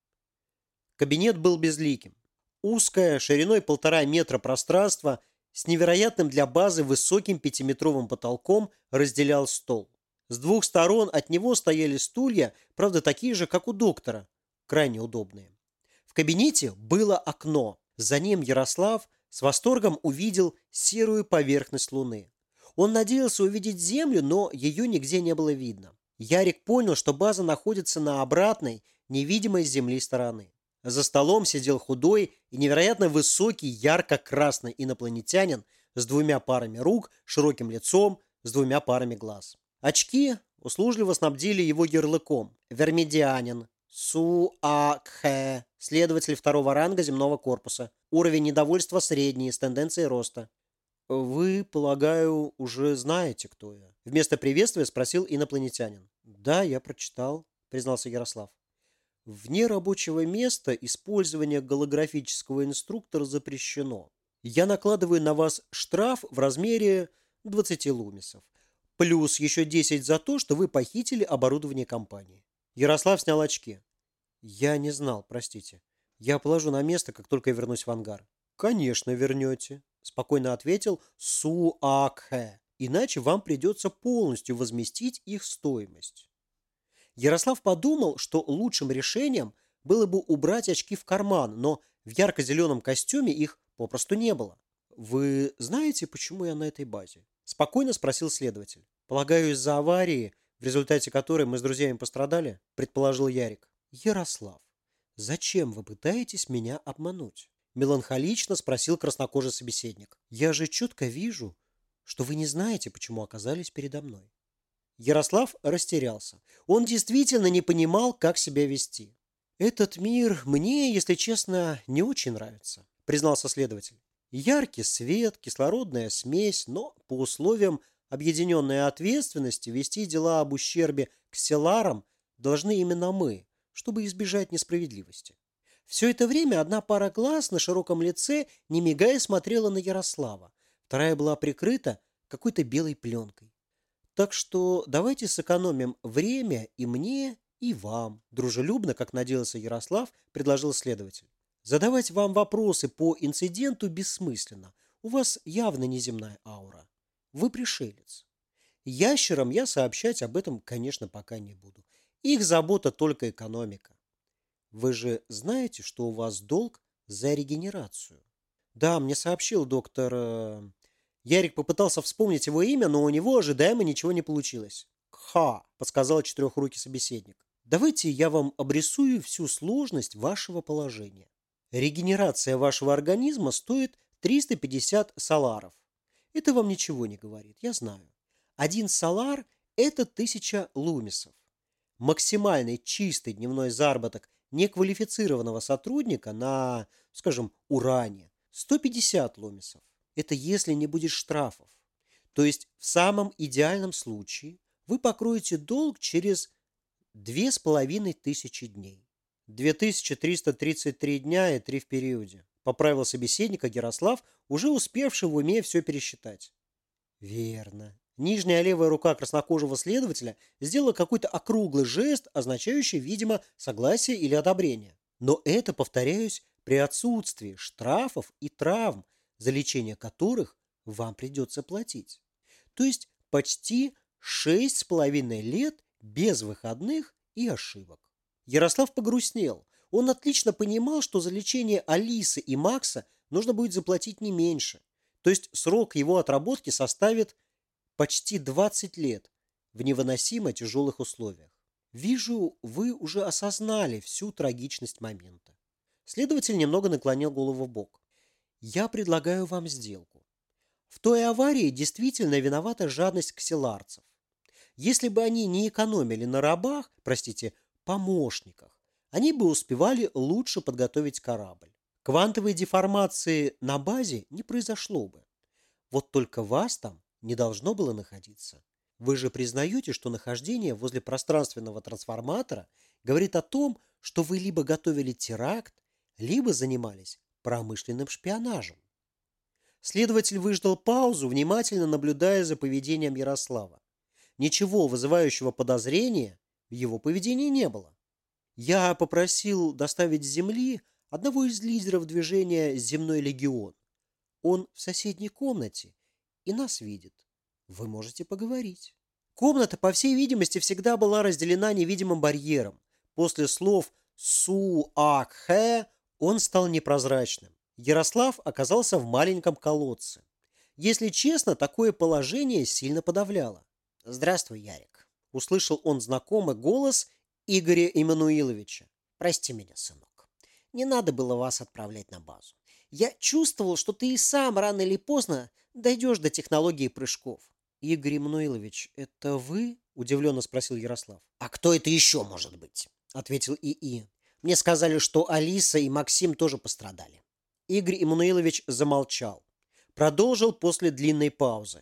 Кабинет был безликим. Узкое, шириной 1,5 метра пространство с невероятным для базы высоким 5-метровым потолком разделял стол. С 2 сторон от него стояли стулья, правда такие же, как у доктора, крайне удобные. В кабинете было окно. За ним Ярослав с восторгом увидел серую поверхность Луны. Он надеялся увидеть Землю, но ее нигде не было видно. Ярик понял, что база находится на обратной, невидимой с Земли стороны. За столом сидел худой и невероятно высокий, ярко-красный инопланетянин с 2 парами рук, широким лицом, с 2 парами глаз. Очки услужливо снабдили его ярлыком «Вермидианин», «Суакхэ», следователь 2-го ранга земного корпуса. Уровень недовольства средний, с тенденцией роста. «Вы, полагаю, уже знаете, кто я?» Вместо приветствия спросил инопланетянин. «Да, я прочитал», признался Ярослав. «Вне рабочего места использование голографического инструктора запрещено. Я накладываю на вас штраф в размере 20 лумисов. Плюс еще 10 за то, что вы похитили оборудование компании». Ярослав снял очки. «Я не знал, простите. Я положу на место, как только вернусь в ангар». «Конечно вернете», – спокойно ответил Суакхэ. «Иначе вам придется полностью возместить их стоимость». Ярослав подумал, что лучшим решением было бы убрать очки в карман, но в ярко-зеленом костюме их попросту не было. «Вы знаете, почему я на этой базе?» – спокойно спросил следователь. «Полагаю, из-за аварии, в результате которой мы с друзьями пострадали?» – предположил Ярик. «Ярослав, зачем вы пытаетесь меня обмануть?» – меланхолично спросил краснокожий собеседник. «Я же четко вижу, что вы не знаете, почему оказались передо мной». Ярослав растерялся. Он действительно не понимал, как себя вести. «Этот мир мне, если честно, не очень нравится», – признался следователь. «Яркий свет, кислородная смесь, но по условиям объединенной ответственности вести дела об ущербе ксиларам должны именно мы, чтобы избежать несправедливости». Все это время одна пара глаз на широком лице, не мигая, смотрела на Ярослава. Вторая была прикрыта какой-то белой пленкой. «Так что давайте сэкономим время и мне, и вам», дружелюбно, как надеялся Ярослав, предложил следователь. «Задавать вам вопросы по инциденту бессмысленно. У вас явно неземная аура. Вы пришелец. Ящерам я сообщать об этом, конечно, пока не буду. Их забота только экономика. Вы же знаете, что у вас долг за регенерацию? Да, мне сообщил доктор... Ярик попытался вспомнить его имя, но у него ожидаемо ничего не получилось. «Кха», — подсказал четырехрукий собеседник. «Давайте я вам обрисую всю сложность вашего положения. Регенерация вашего организма стоит 350 саларов. Это вам ничего не говорит, я знаю. Один салар — это 1000 лумисов. Максимальный чистый дневной заработок неквалифицированного сотрудника на, скажем, уране — 150 лумисов. Это если не будет штрафов. То есть в самом идеальном случае вы покроете долг через 2500 дней. 2333 дня и 3 в периоде. Поправил собеседника Ярослав, уже успевший в уме все пересчитать. Верно. Нижняя левая рука краснокожего следователя сделала какой-то округлый жест, означающий, видимо, согласие или одобрение. Но это, повторяюсь, при отсутствии штрафов и травм, за лечение которых вам придется платить. То есть почти 6,5 лет без выходных и ошибок. Ярослав погрустнел. Он отлично понимал, что за лечение Алисы и Макса нужно будет заплатить не меньше. То есть срок его отработки составит почти 20 лет в невыносимо тяжелых условиях. Вижу, вы уже осознали всю трагичность момента. Следователь немного наклонил голову вбок. Я предлагаю вам сделку. В той аварии действительно виновата жадность ксиларцев. Если бы они не экономили на рабах, помощниках, они бы успевали лучше подготовить корабль. Квантовой деформации на базе не произошло бы. Вот только вас там не должно было находиться. Вы же признаете, что нахождение возле пространственного трансформатора говорит о том, что вы либо готовили теракт, либо занимались промышленным шпионажем. Следователь выждал паузу, внимательно наблюдая за поведением Ярослава. Ничего вызывающего подозрения в его поведении не было. Я попросил доставить с Земли одного из лидеров движения «Земной легион». Он в соседней комнате и нас видит. Вы можете поговорить. Комната, по всей видимости, всегда была разделена невидимым барьером. После слов «су-ак-хэ» он стал непрозрачным. Ярослав оказался в маленьком колодце. Если честно, такое положение сильно подавляло. «Здравствуй, Ярик», — услышал он знакомый голос Игоря Иммануиловича. «Прости меня, сынок. Не надо было вас отправлять на базу. Я чувствовал, что ты и сам рано или поздно дойдешь до технологии прыжков». «Игорь Иммануилович, это вы?» – удивленно спросил Ярослав. «А кто это еще может быть?» – ответил ИИ. «Мне сказали, что Алиса и Максим тоже пострадали». Игорь Иммануилович замолчал. Продолжил после длинной паузы.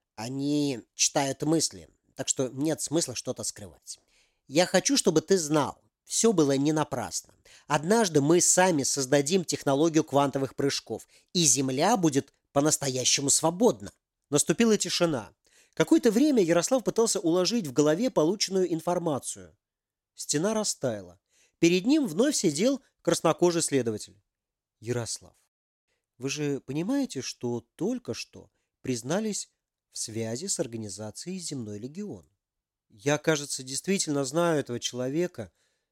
«Они читают мысли, так что нет смысла что-то скрывать. Я хочу, чтобы ты знал, все было не напрасно. Однажды мы сами создадим технологию квантовых прыжков, и Земля будет по-настоящему свободна». Наступила тишина. Какое-то время Ярослав пытался уложить в голове полученную информацию. Стена растаяла. Перед ним вновь сидел краснокожий следователь. «Ярослав, вы же понимаете, что только что признались в связи с организацией «Земной легион»? Я, кажется, действительно знаю этого человека,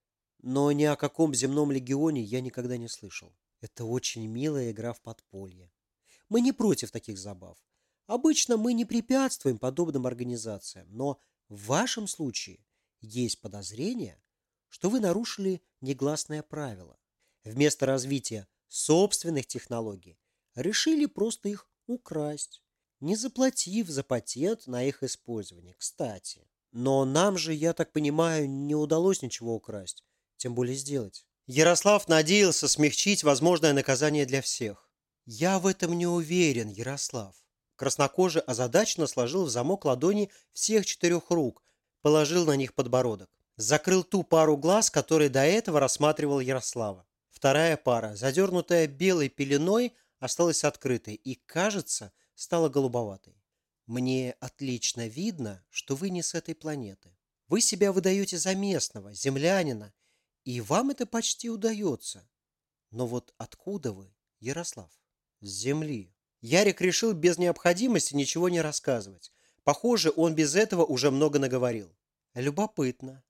но ни о каком земном легионе я никогда не слышал. Это очень милая игра в подполье. Мы не против таких забав. Обычно мы не препятствуем подобным организациям, но в вашем случае есть подозрение, что вы нарушили негласное правило. Вместо развития собственных технологий решили просто их украсть, не заплатив за патент на их использование. Кстати, но нам же, я так понимаю, не удалось ничего украсть, тем более сделать. Ярослав надеялся смягчить возможное наказание для всех. Я в этом не уверен, Ярослав. Краснокожий озадаченно сложил в замок ладони всех 4 рук, положил на них подбородок. Закрыл ту пару глаз, которые до этого рассматривал Ярослава. Вторая пара, задернутая белой пеленой, осталась открытой и, кажется, стала голубоватой. Мне отлично видно, что вы не с этой планеты. Вы себя выдаете за местного, землянина, и вам это почти удается. Но вот откуда вы, Ярослав? С Земли. Ярик решил без необходимости ничего не рассказывать. Похоже, он без этого уже много наговорил. Любопытно.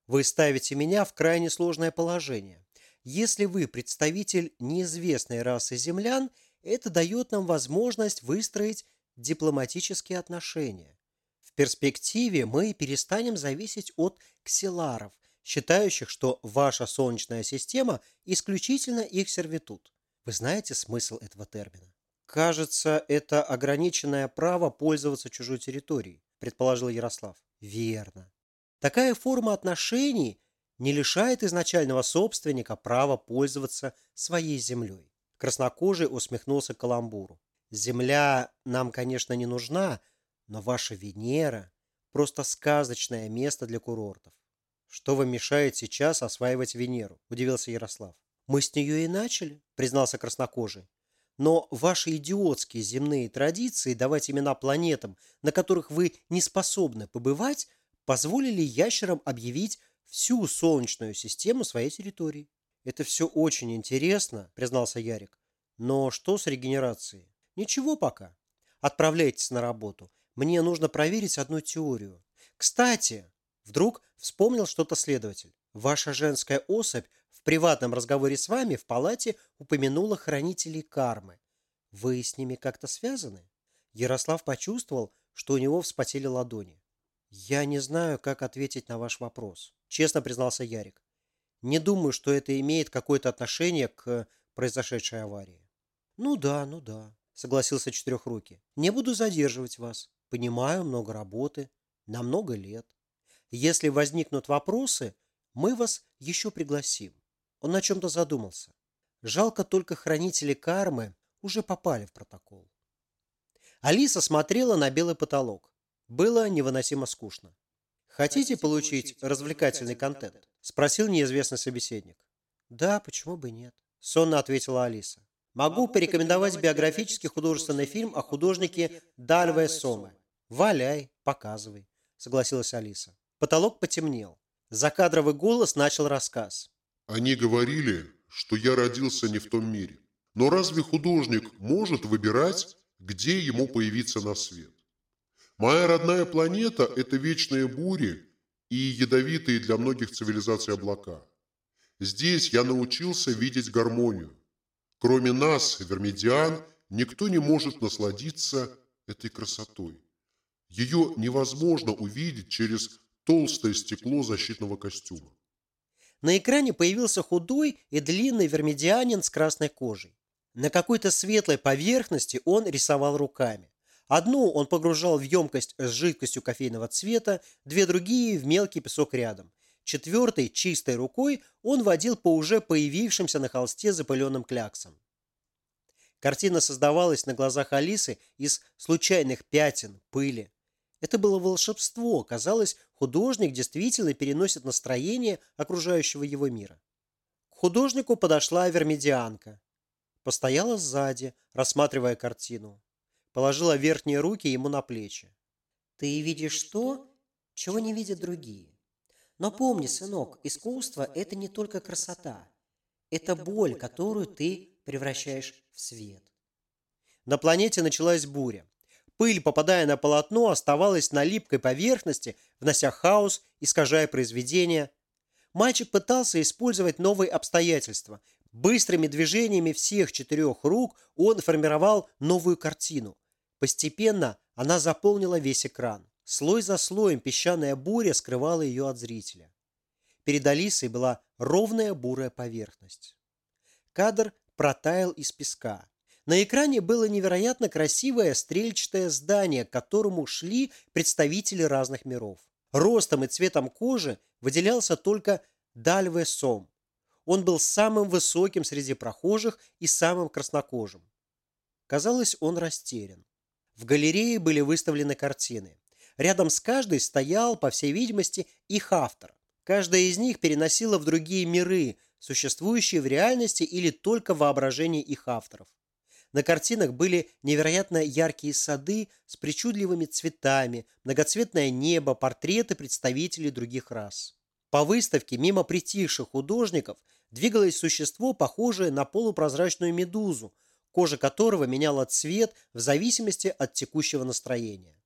Вы ставите меня в крайне сложное положение. Если вы представитель неизвестной расы землян, это дает нам возможность выстроить дипломатические отношения. В перспективе мы перестанем зависеть от ксиларов, считающих, что ваша Солнечная система исключительно их сервитут. Вы знаете смысл этого термина? Кажется, это ограниченное право пользоваться чужой территорией, предположил Ярослав. Верно. Такая форма отношений не лишает изначального собственника права пользоваться своей землей. Краснокожий усмехнулся каламбуру. Земля нам, конечно, не нужна, но ваша Венера – просто сказочное место для курортов. Что вам мешает сейчас осваивать Венеру? Удивился Ярослав. Мы с нее и начали, признался краснокожий. Но ваши идиотские земные традиции давать имена планетам, на которых вы не способны побывать, позволили ящерам объявить всю Солнечную систему своей территорией. Это все очень интересно, признался Ярик. Но что с регенерацией? Ничего пока. Отправляйтесь на работу. Мне нужно проверить одну теорию. Кстати, вдруг вспомнил что-то следователь. Ваша женская особь в приватном разговоре с вами в палате упомянула хранителей кармы. Вы с ними как-то связаны? Ярослав почувствовал, что у него вспотели ладони. Я не знаю, как ответить на ваш вопрос, честно признался Ярик. Не думаю, что это имеет какое-то отношение к произошедшей аварии. Ну да, согласился Четырехрукий. Не буду задерживать вас. Понимаю, много работы, на много лет. Если возникнут вопросы, мы вас еще пригласим. Он о чем-то задумался. Жалко только хранители кармы уже попали в протокол. Алиса смотрела на белый потолок. Было невыносимо скучно. «Хотите получить развлекательный контент?» – спросил неизвестный собеседник. «Да, почему бы и нет?» – сонно ответила Алиса. «Могу порекомендовать биографический художественный фильм о художнике Дальве Соме». «Валяй, показывай», – согласилась Алиса. Потолок потемнел. Закадровый голос начал рассказ. Они говорили, что я родился не в том мире. Но разве художник может выбирать, где ему появиться на свет? Моя родная планета – это вечные бури и ядовитые для многих цивилизаций облака. Здесь я научился видеть гармонию. Кроме нас, вермидиан, никто не может насладиться этой красотой. Ее невозможно увидеть через толстое стекло защитного костюма. На экране появился худой и длинный вермидианин с красной кожей. На какой-то светлой поверхности он рисовал руками. Одну он погружал в емкость с жидкостью кофейного цвета, две другие в мелкий песок рядом. Четвертой, чистой рукой, он водил по уже появившимся на холсте запыленным кляксам. Картина создавалась на глазах Алисы из случайных пятен, пыли. Это было волшебство. Казалось, художник действительно переносит настроение окружающего его мира. К художнику подошла вермидианка. Постояла сзади, рассматривая картину. Положила верхние руки ему на плечи. «Ты видишь то, чего не видят другие. Но помни, сынок, искусство – это не только красота. Это боль, которую ты превращаешь в свет». На планете началась буря. Пыль, попадая на полотно, оставалась на липкой поверхности, внося хаос, искажая произведение. Мальчик пытался использовать новые обстоятельства. Быстрыми движениями всех четырех рук он формировал новую картину. Постепенно она заполнила весь экран. Слой за слоем песчаная буря скрывала ее от зрителя. Перед Алисой была ровная бурая поверхность. Кадр протаял из песка. На экране было невероятно красивое стрельчатое здание, к которому шли представители разных миров. Ростом и цветом кожи выделялся только Дальве Сом. Он был самым высоким среди прохожих и самым краснокожим. Казалось, он растерян. В галерее были выставлены картины. Рядом с каждой стоял, по всей видимости, их автор. Каждая из них переносила в другие миры, существующие в реальности или только в воображении их авторов. На картинах были невероятно яркие сады с причудливыми цветами, многоцветное небо, портреты представителей других рас. По выставке мимо притихших художников двигалось существо, похожее на полупрозрачную медузу, кожа которого меняла цвет в зависимости от текущего настроения.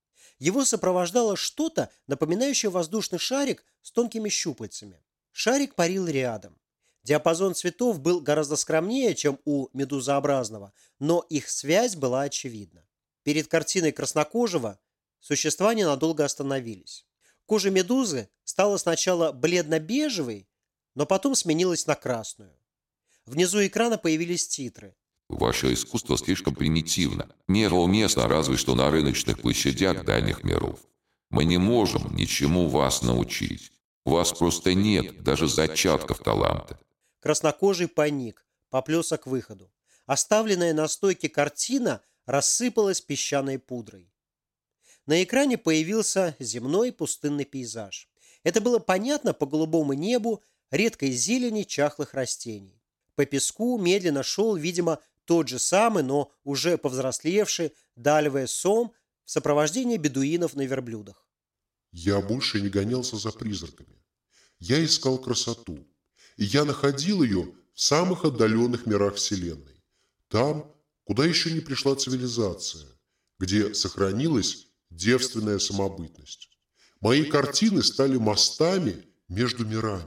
Его сопровождало что-то, напоминающее воздушный шарик с тонкими щупальцами. Шарик парил рядом. Диапазон цветов был гораздо скромнее, чем у медузообразного, но их связь была очевидна. Перед картиной краснокожего существа ненадолго остановились. Кожа медузы стала сначала бледно-бежевой, но потом сменилась на красную. Внизу экрана появились титры. Ваше искусство слишком примитивно. Неуместно разве что на рыночных площадях дальних миров. Мы не можем ничему вас научить. У вас просто нет даже зачатков таланта. Краснокожий паник, поплелся к выходу. Оставленная на стойке картина рассыпалась песчаной пудрой. На экране появился земной пустынный пейзаж. Это было понятно по голубому небу, редкой зелени чахлых растений. По песку медленно шел, видимо, тот же самый, но уже повзрослевший Дальве Сом в сопровождении бедуинов на верблюдах. Я больше не гонялся за призраками. Я искал красоту. И я находил ее в самых отдаленных мирах Вселенной. Там, куда еще не пришла цивилизация, где сохранилась девственная самобытность. Мои картины стали мостами между мирами.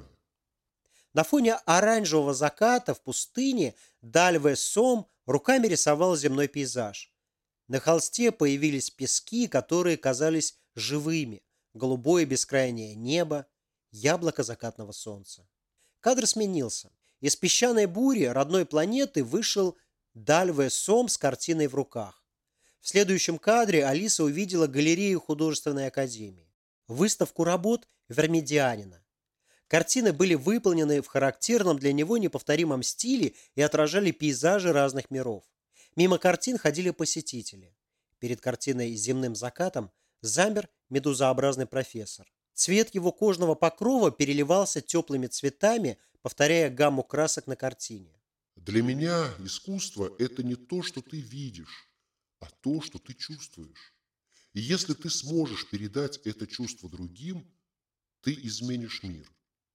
На фоне оранжевого заката в пустыне Дальве Сом руками рисовал земной пейзаж. На холсте появились пески, которые казались живыми, голубое бескрайнее небо, яблоко закатного солнца. Кадр сменился. Из песчаной бури родной планеты вышел Дальве Сом с картиной в руках. В следующем кадре Алиса увидела галерею художественной академии, выставку работ Вермидианина. Картины были выполнены в характерном для него неповторимом стиле и отражали пейзажи разных миров. Мимо картин ходили посетители. Перед картиной с земным закатом замер медузообразный профессор. Цвет его кожного покрова переливался теплыми цветами, повторяя гамму красок на картине. Для меня искусство – это не то, что ты видишь, а то, что ты чувствуешь. И если ты сможешь передать это чувство другим, ты изменишь мир.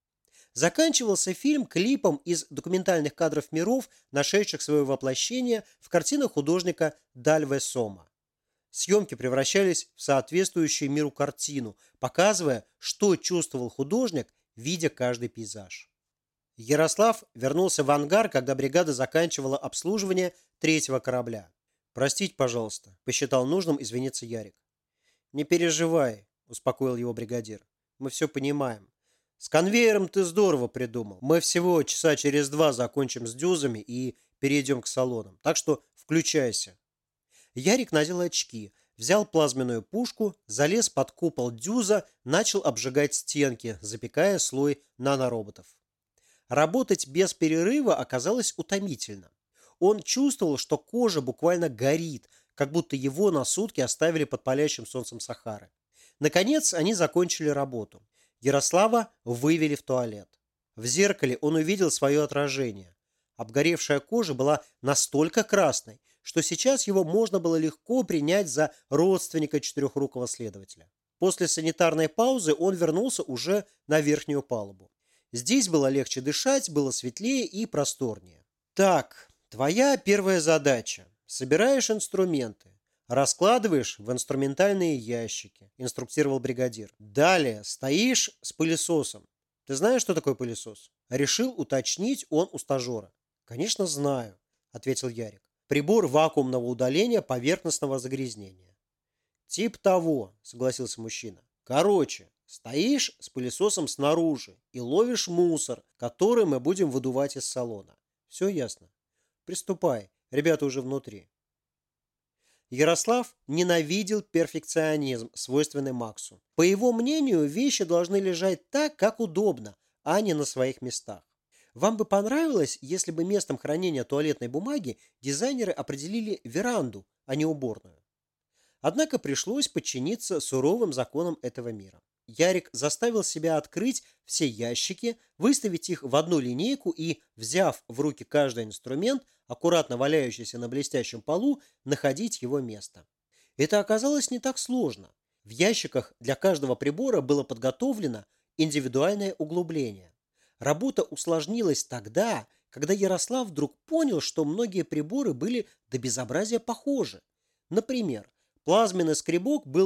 Заканчивался фильм клипом из документальных кадров миров, нашедших свое воплощение в картинах художника Дальве Сома. Съемки превращались в соответствующую миру картину, показывая, что чувствовал художник, видя каждый пейзаж. Ярослав вернулся в ангар, когда бригада заканчивала обслуживание третьего корабля. «Простите, пожалуйста», – посчитал нужным извиниться Ярик. «Не переживай», – успокоил его бригадир. «Мы все понимаем. С конвейером ты здорово придумал. Мы всего часа через 2 закончим с дюзами и перейдем к салонам. Так что включайся». Ярик надел очки, взял плазменную пушку, залез под купол дюза, начал обжигать стенки, запекая слой нанороботов. Работать без перерыва оказалось утомительно. Он чувствовал, что кожа буквально горит, как будто его на сутки оставили под палящим солнцем Сахары. Наконец они закончили работу. Ярослава вывели в туалет. В зеркале он увидел свое отражение. Обгоревшая кожа была настолько красной, что сейчас его можно было легко принять за родственника четырехрукого следователя. После санитарной паузы он вернулся уже на верхнюю палубу. Здесь было легче дышать, было светлее и просторнее. «Так, твоя первая задача. Собираешь инструменты. Раскладываешь в инструментальные ящики», – инструктировал бригадир. «Далее стоишь с пылесосом. Ты знаешь, что такое пылесос?» Решил уточнить он у стажера. «Конечно, знаю», – ответил Ярик. «Прибор вакуумного удаления поверхностного загрязнения». «Тип того», – согласился мужчина. «Короче, стоишь с пылесосом снаружи и ловишь мусор, который мы будем выдувать из салона. Все ясно? Приступай, ребята уже внутри». Ярослав ненавидел перфекционизм, свойственный Максу. По его мнению, вещи должны лежать так, как удобно, а не на своих местах. Вам бы понравилось, если бы местом хранения туалетной бумаги дизайнеры определили веранду, а не уборную? Однако пришлось подчиниться суровым законам этого мира. Ярик заставил себя открыть все ящики, выставить их в одну линейку и, взяв в руки каждый инструмент, аккуратно валяющийся на блестящем полу, находить его место. Это оказалось не так сложно. В ящиках для каждого прибора было подготовлено индивидуальное углубление. Работа усложнилась тогда, когда Ярослав вдруг понял, что многие приборы были до безобразия похожи. Например, плазменный скребок был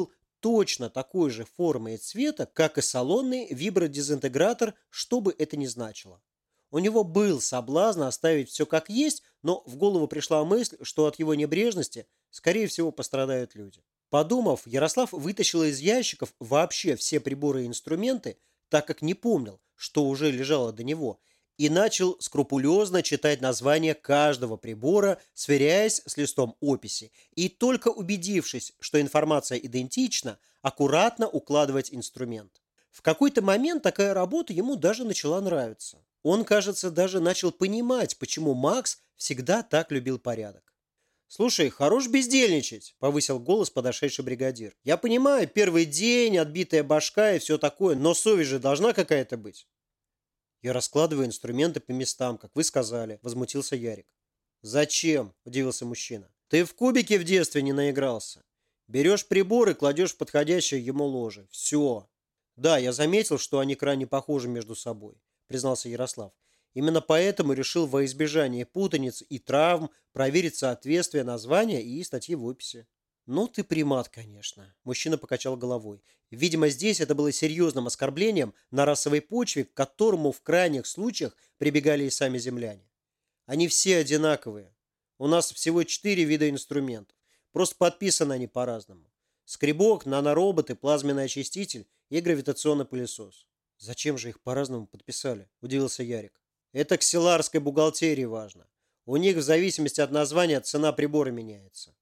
точно такой же формы и цвета, как и салонный вибродезинтегратор, что бы это ни значило. У него был соблазн оставить все как есть, но в голову пришла мысль, что от его небрежности, скорее всего, пострадают люди. Подумав, Ярослав вытащил из ящиков вообще все приборы и инструменты, так как не помнил, что уже лежало до него, и начал скрупулезно читать название каждого прибора, сверяясь с листом описи, и только убедившись, что информация идентична, аккуратно укладывать инструмент. В какой-то момент такая работа ему даже начала нравиться. Он, кажется, даже начал понимать, почему Макс всегда так любил порядок. «Слушай, хорош бездельничать», – повысил голос подошедший бригадир. «Я понимаю, первый день, отбитая башка и все такое, но совесть же должна какая-то быть». «Я раскладываю инструменты по местам, как вы сказали», – возмутился Ярик. «Зачем?» – удивился мужчина. «Ты в кубики в детстве не наигрался. Берешь прибор и кладешь в подходящее ему ложе. Все». «Да, я заметил, что они крайне похожи между собой», – признался Ярослав. «Именно поэтому решил во избежание путаниц и травм проверить соответствие названия и статьи в описи». «Ну ты примат, конечно», – мужчина покачал головой. Видимо, здесь это было серьезным оскорблением на расовой почве, к которому в крайних случаях прибегали и сами земляне. «Они все одинаковые. У нас всего 4 вида инструментов. Просто подписаны они по-разному. Скребок, нанороботы, плазменный очиститель и гравитационный пылесос». «Зачем же их по-разному подписали?» – удивился Ярик. «Это ксиларской бухгалтерии важно. У них в зависимости от названия цена прибора меняется».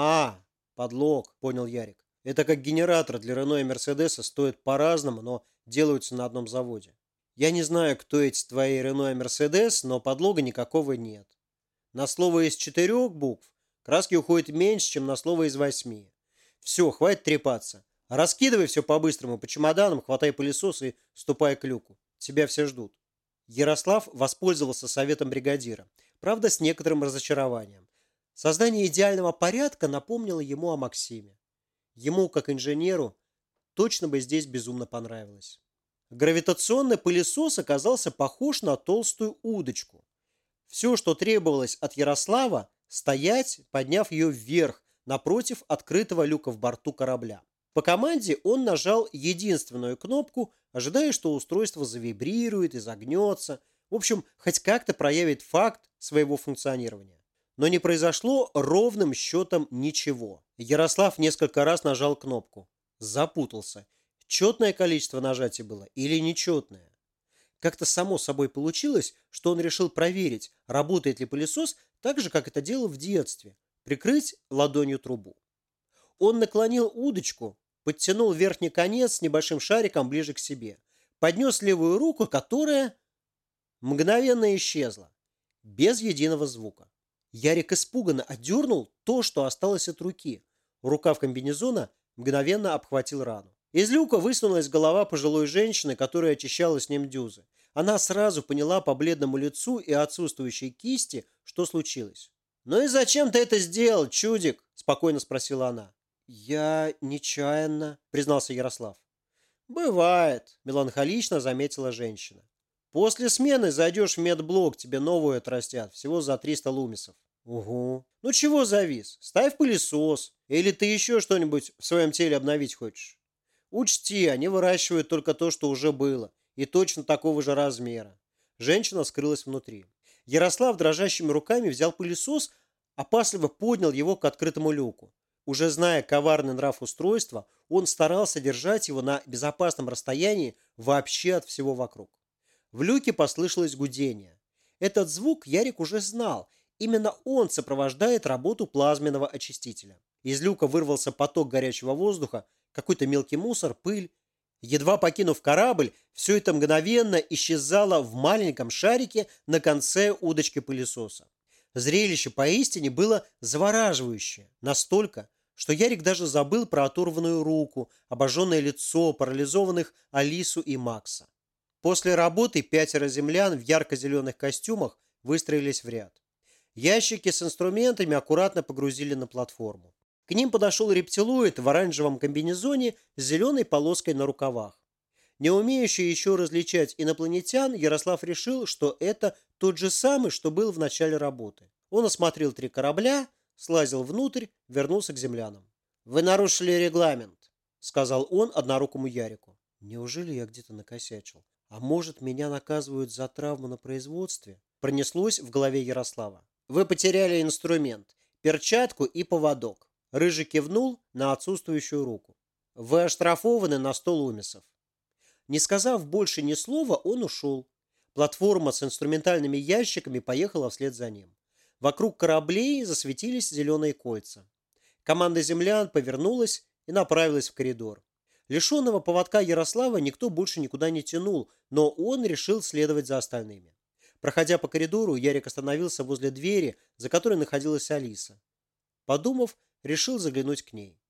«Подлог», – понял Ярик. «Это как генератор для Рено и Мерседеса стоит по-разному, но делаются на одном заводе. Я не знаю, кто эти твои Рено и Мерседес, но подлога никакого нет. На слово из 4 букв краски уходит меньше, чем на слово из 8. Все, хватит трепаться. Раскидывай все по-быстрому по чемоданам, хватай пылесос и ступай к люку. Тебя все ждут». Ярослав воспользовался советом бригадира, правда, с некоторым разочарованием. Создание идеального порядка напомнило ему о Максиме. Ему, как инженеру, точно бы здесь безумно понравилось. Гравитационный пылесос оказался похож на толстую удочку. Все, что требовалось от Ярослава, стоять, подняв ее вверх, напротив открытого люка в борту корабля. По команде он нажал единственную кнопку, ожидая, что устройство завибрирует и загнется, в общем, хоть как-то проявит факт своего функционирования. Но не произошло ровным счетом ничего. Ярослав несколько раз нажал кнопку. Запутался. Четное количество нажатий было или нечетное? Как-то само собой получилось, что он решил проверить, работает ли пылесос так же, как это делал в детстве. Прикрыть ладонью трубу. Он наклонил удочку, подтянул верхний конец с небольшим шариком ближе к себе. Поднес левую руку, которая мгновенно исчезла. Без единого звука. Ярик испуганно отдернул то, что осталось от руки. Рукав комбинезона мгновенно обхватил рану. Из люка высунулась голова пожилой женщины, которая очищала с ним дюзы. Она сразу поняла по бледному лицу и отсутствующей кисти, что случилось. «Ну и зачем ты это сделал, чудик?» – спокойно спросила она. «Я нечаянно», – признался Ярослав. «Бывает», – меланхолично заметила женщина. «После смены зайдешь в медблок, тебе новую отрастят, всего за 300 лумисов». «Угу. Ну чего завис? Ставь пылесос. Или ты еще что-нибудь в своем теле обновить хочешь? Учти, они выращивают только то, что уже было, и точно такого же размера». Женщина скрылась внутри. Ярослав дрожащими руками взял пылесос, опасливо поднял его к открытому люку. Уже зная коварный нрав устройства, он старался держать его на безопасном расстоянии вообще от всего вокруг. В люке послышалось гудение. Этот звук Ярик уже знал. Именно он сопровождает работу плазменного очистителя. Из люка вырвался поток горячего воздуха, какой-то мелкий мусор, пыль. Едва покинув корабль, все это мгновенно исчезало в маленьком шарике на конце удочки пылесоса. Зрелище поистине было завораживающее. Настолько, что Ярик даже забыл про оторванную руку, обожженное лицо, парализованных Алису и Макса. После работы 5 землян в ярко-зеленых костюмах выстроились в ряд. Ящики с инструментами аккуратно погрузили на платформу. К ним подошел рептилоид в оранжевом комбинезоне с зеленой полоской на рукавах. Не умеющий еще различать инопланетян, Ярослав решил, что это тот же самый, что был в начале работы. Он осмотрел 3 корабля, слазил внутрь, вернулся к землянам. «Вы нарушили регламент», — сказал он однорукому Ярику. Неужели я где-то накосячил? А может, меня наказывают за травму на производстве? Пронеслось в голове Ярослава. Вы потеряли инструмент, перчатку и поводок. Рыжий кивнул на отсутствующую руку. Вы оштрафованы на 100 лумисов. Не сказав больше ни слова, он ушел. Платформа с инструментальными ящиками поехала вслед за ним. Вокруг кораблей засветились зеленые кольца. Команда землян повернулась и направилась в коридор. Лишенного поводка Ярослава никто больше никуда не тянул, но он решил следовать за остальными. Проходя по коридору, Ярик остановился возле двери, за которой находилась Алиса. Подумав, решил заглянуть к ней.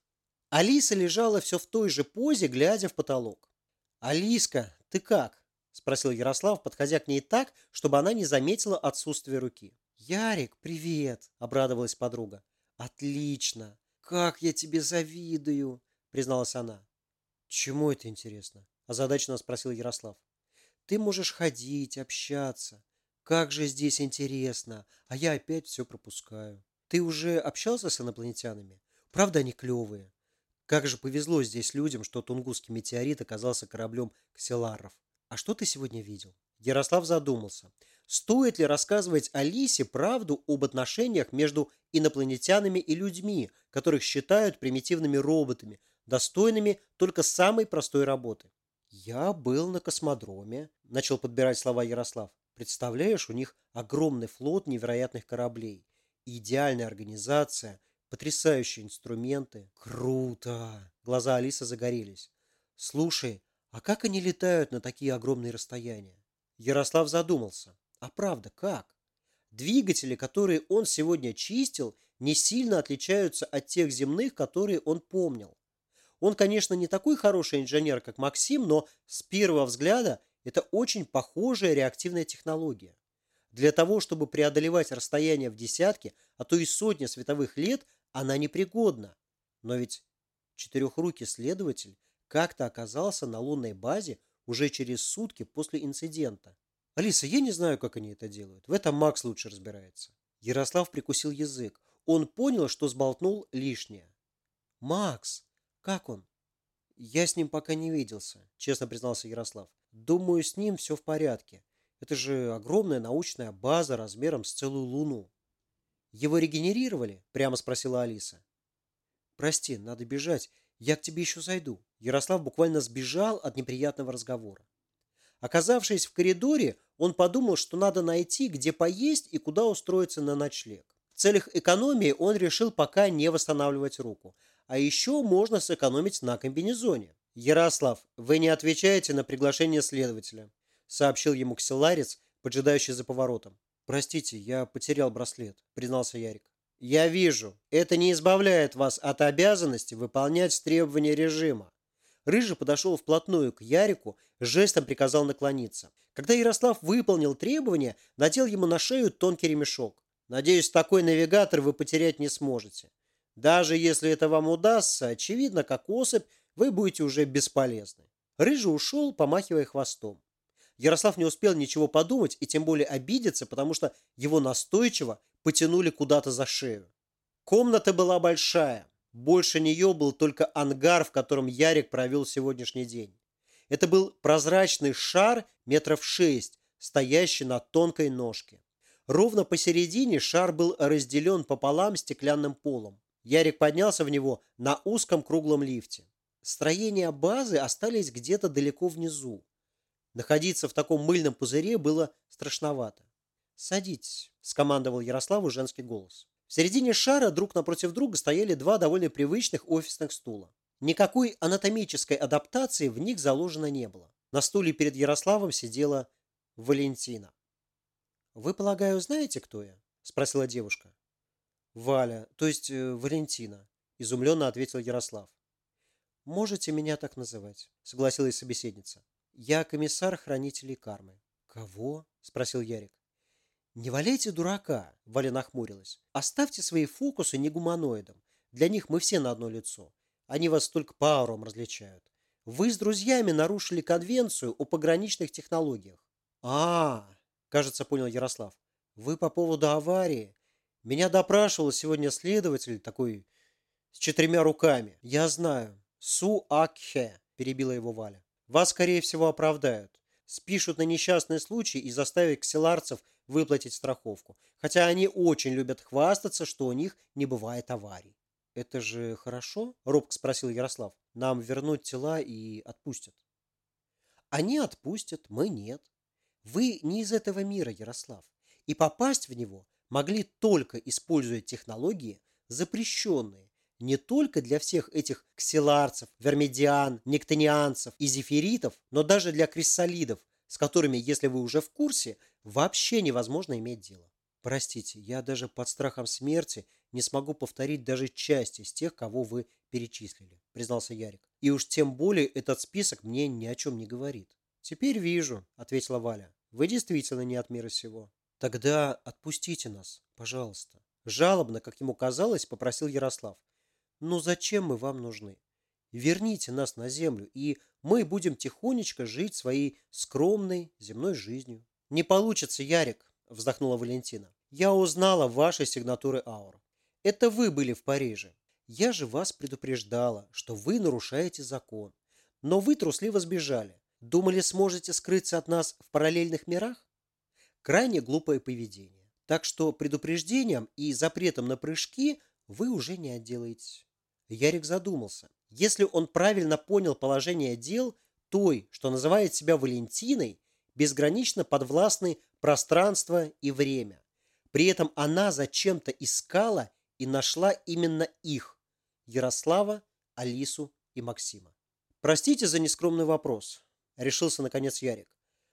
Алиса лежала все в той же позе, глядя в потолок. «Алиска, ты как?» – спросил Ярослав, подходя к ней так, чтобы она не заметила отсутствие руки. «Ярик, привет!» – обрадовалась подруга. «Отлично! Как я тебе завидую!» – призналась она. «Чему это интересно?» – озадаченно спросил Ярослав. «Ты можешь ходить, общаться. Как же здесь интересно, а я опять все пропускаю. Ты уже общался с инопланетянами? Правда, они клевые? Как же повезло здесь людям, что Тунгусский метеорит оказался кораблем ксиларров. А что ты сегодня видел?» Ярослав задумался. Стоит ли рассказывать Алисе правду об отношениях между инопланетянами и людьми, которых считают примитивными роботами, достойными только самой простой работы? «Я был на космодроме», – начал подбирать слова Ярослав. «Представляешь, у них огромный флот невероятных кораблей, идеальная организация, потрясающие инструменты. Круто!» Глаза Алисы загорелись. «Слушай, а как они летают на такие огромные расстояния?» Ярослав задумался. А правда, как? Двигатели, которые он сегодня чистил, не сильно отличаются от тех земных, которые он помнил. Он, конечно, не такой хороший инженер, как Максим, но с первого взгляда это очень похожая реактивная технология. Для того, чтобы преодолевать расстояние в десятки, а то и сотни световых лет, она непригодна. Но ведь четырехрукий следователь как-то оказался на лунной базе уже через сутки после инцидента. «Алиса, я не знаю, как они это делают. В этом Макс лучше разбирается». Ярослав прикусил язык. Он понял, что сболтнул лишнее. «Макс, как он?» «Я с ним пока не виделся», честно признался Ярослав. «Думаю, с ним все в порядке. Это же огромная научная база размером с целую Луну». «Его регенерировали?» прямо спросила Алиса. «Прости, надо бежать. Я к тебе еще зайду». Ярослав буквально сбежал от неприятного разговора. Оказавшись в коридоре, он подумал, что надо найти, где поесть и куда устроиться на ночлег. В целях экономии он решил пока не восстанавливать руку. А еще можно сэкономить на комбинезоне. «Ярослав, вы не отвечаете на приглашение следователя», сообщил ему ксиларец, поджидающий за поворотом. «Простите, я потерял браслет», признался Ярик. «Я вижу, это не избавляет вас от обязанности выполнять требования режима». Рыжий подошел вплотную к Ярику, жестом приказал наклониться. Когда Ярослав выполнил требования, надел ему на шею тонкий ремешок. «Надеюсь, такой навигатор вы потерять не сможете. Даже если это вам удастся, очевидно, как особь, вы будете уже бесполезны». Рыжий ушел, помахивая хвостом. Ярослав не успел ничего подумать и тем более обидеться, потому что его настойчиво потянули куда-то за шею. Комната была большая. Больше нее был только ангар, в котором Ярик провел сегодняшний день. Это был прозрачный шар метров 6, стоящий на тонкой ножке. Ровно посередине шар был разделен пополам стеклянным полом. Ярик поднялся в него на узком круглом лифте. Строения базы остались где-то далеко внизу. Находиться в таком мыльном пузыре было страшновато. «Садитесь», – скомандовал Ярославу женский голос. В середине шара друг напротив друга стояли два довольно привычных офисных стула. Никакой анатомической адаптации в них заложено не было. На стуле перед Ярославом сидела Валентина. «Вы, полагаю, знаете, кто я?» – спросила девушка. «Валя, то есть Валентина», – изумленно ответил Ярослав. «Можете меня так называть», – согласилась собеседница. «Я комиссар хранителей кармы». «Кого?» – спросил Ярик. «Не валяйте дурака», – Валя нахмурилась. «Оставьте свои фокусы негуманоидам. Для них мы все на одно лицо. Они вас только по аурам различают. Вы с друзьями нарушили конвенцию о пограничных технологиях». Кажется, понял Ярослав. «Вы по поводу аварии. Меня допрашивал сегодня следователь такой с 4 руками». «Я знаю», Суакхе, перебила его Валя. Вас, скорее всего, оправдают. Спишут на несчастный случай и заставят ксиларцев выплатить страховку. Хотя они очень любят хвастаться, что у них не бывает аварий. Это же хорошо? Робко спросил Ярослав. Нам вернут тела и отпустят. Они отпустят, мы нет. Вы не из этого мира, Ярослав. И попасть в него могли только используя технологии, запрещенные не только для всех этих ксиларцев, вермидиан, нектонианцев и зефиритов, но даже для криссалидов, с которыми, если вы уже в курсе, вообще невозможно иметь дело. Простите, я даже под страхом смерти не смогу повторить даже часть из тех, кого вы перечислили, признался Ярик. И уж тем более этот список мне ни о чем не говорит. Теперь вижу, ответила Валя. Вы действительно не от мира сего. Тогда отпустите нас, пожалуйста. Жалобно, как ему казалось, попросил Ярослав. Ну зачем мы вам нужны? Верните нас на землю, и мы будем тихонечко жить своей скромной земной жизнью. Не получится, Ярик, вздохнула Валентина. Я узнала ваши сигнатуры аур. Это вы были в Париже. Я же вас предупреждала, что вы нарушаете закон. Но вы трусливо сбежали. Думали, сможете скрыться от нас в параллельных мирах? Крайне глупое поведение. Так что предупреждением и запретом на прыжки вы уже не отделаетесь. Ярик задумался. Если он правильно понял положение дел, той, что называет себя Валентиной, безгранично подвластны пространство и время. При этом она зачем-то искала и нашла именно их – Ярослава, Алису и Максима. «Простите за нескромный вопрос», – решился наконец Ярик.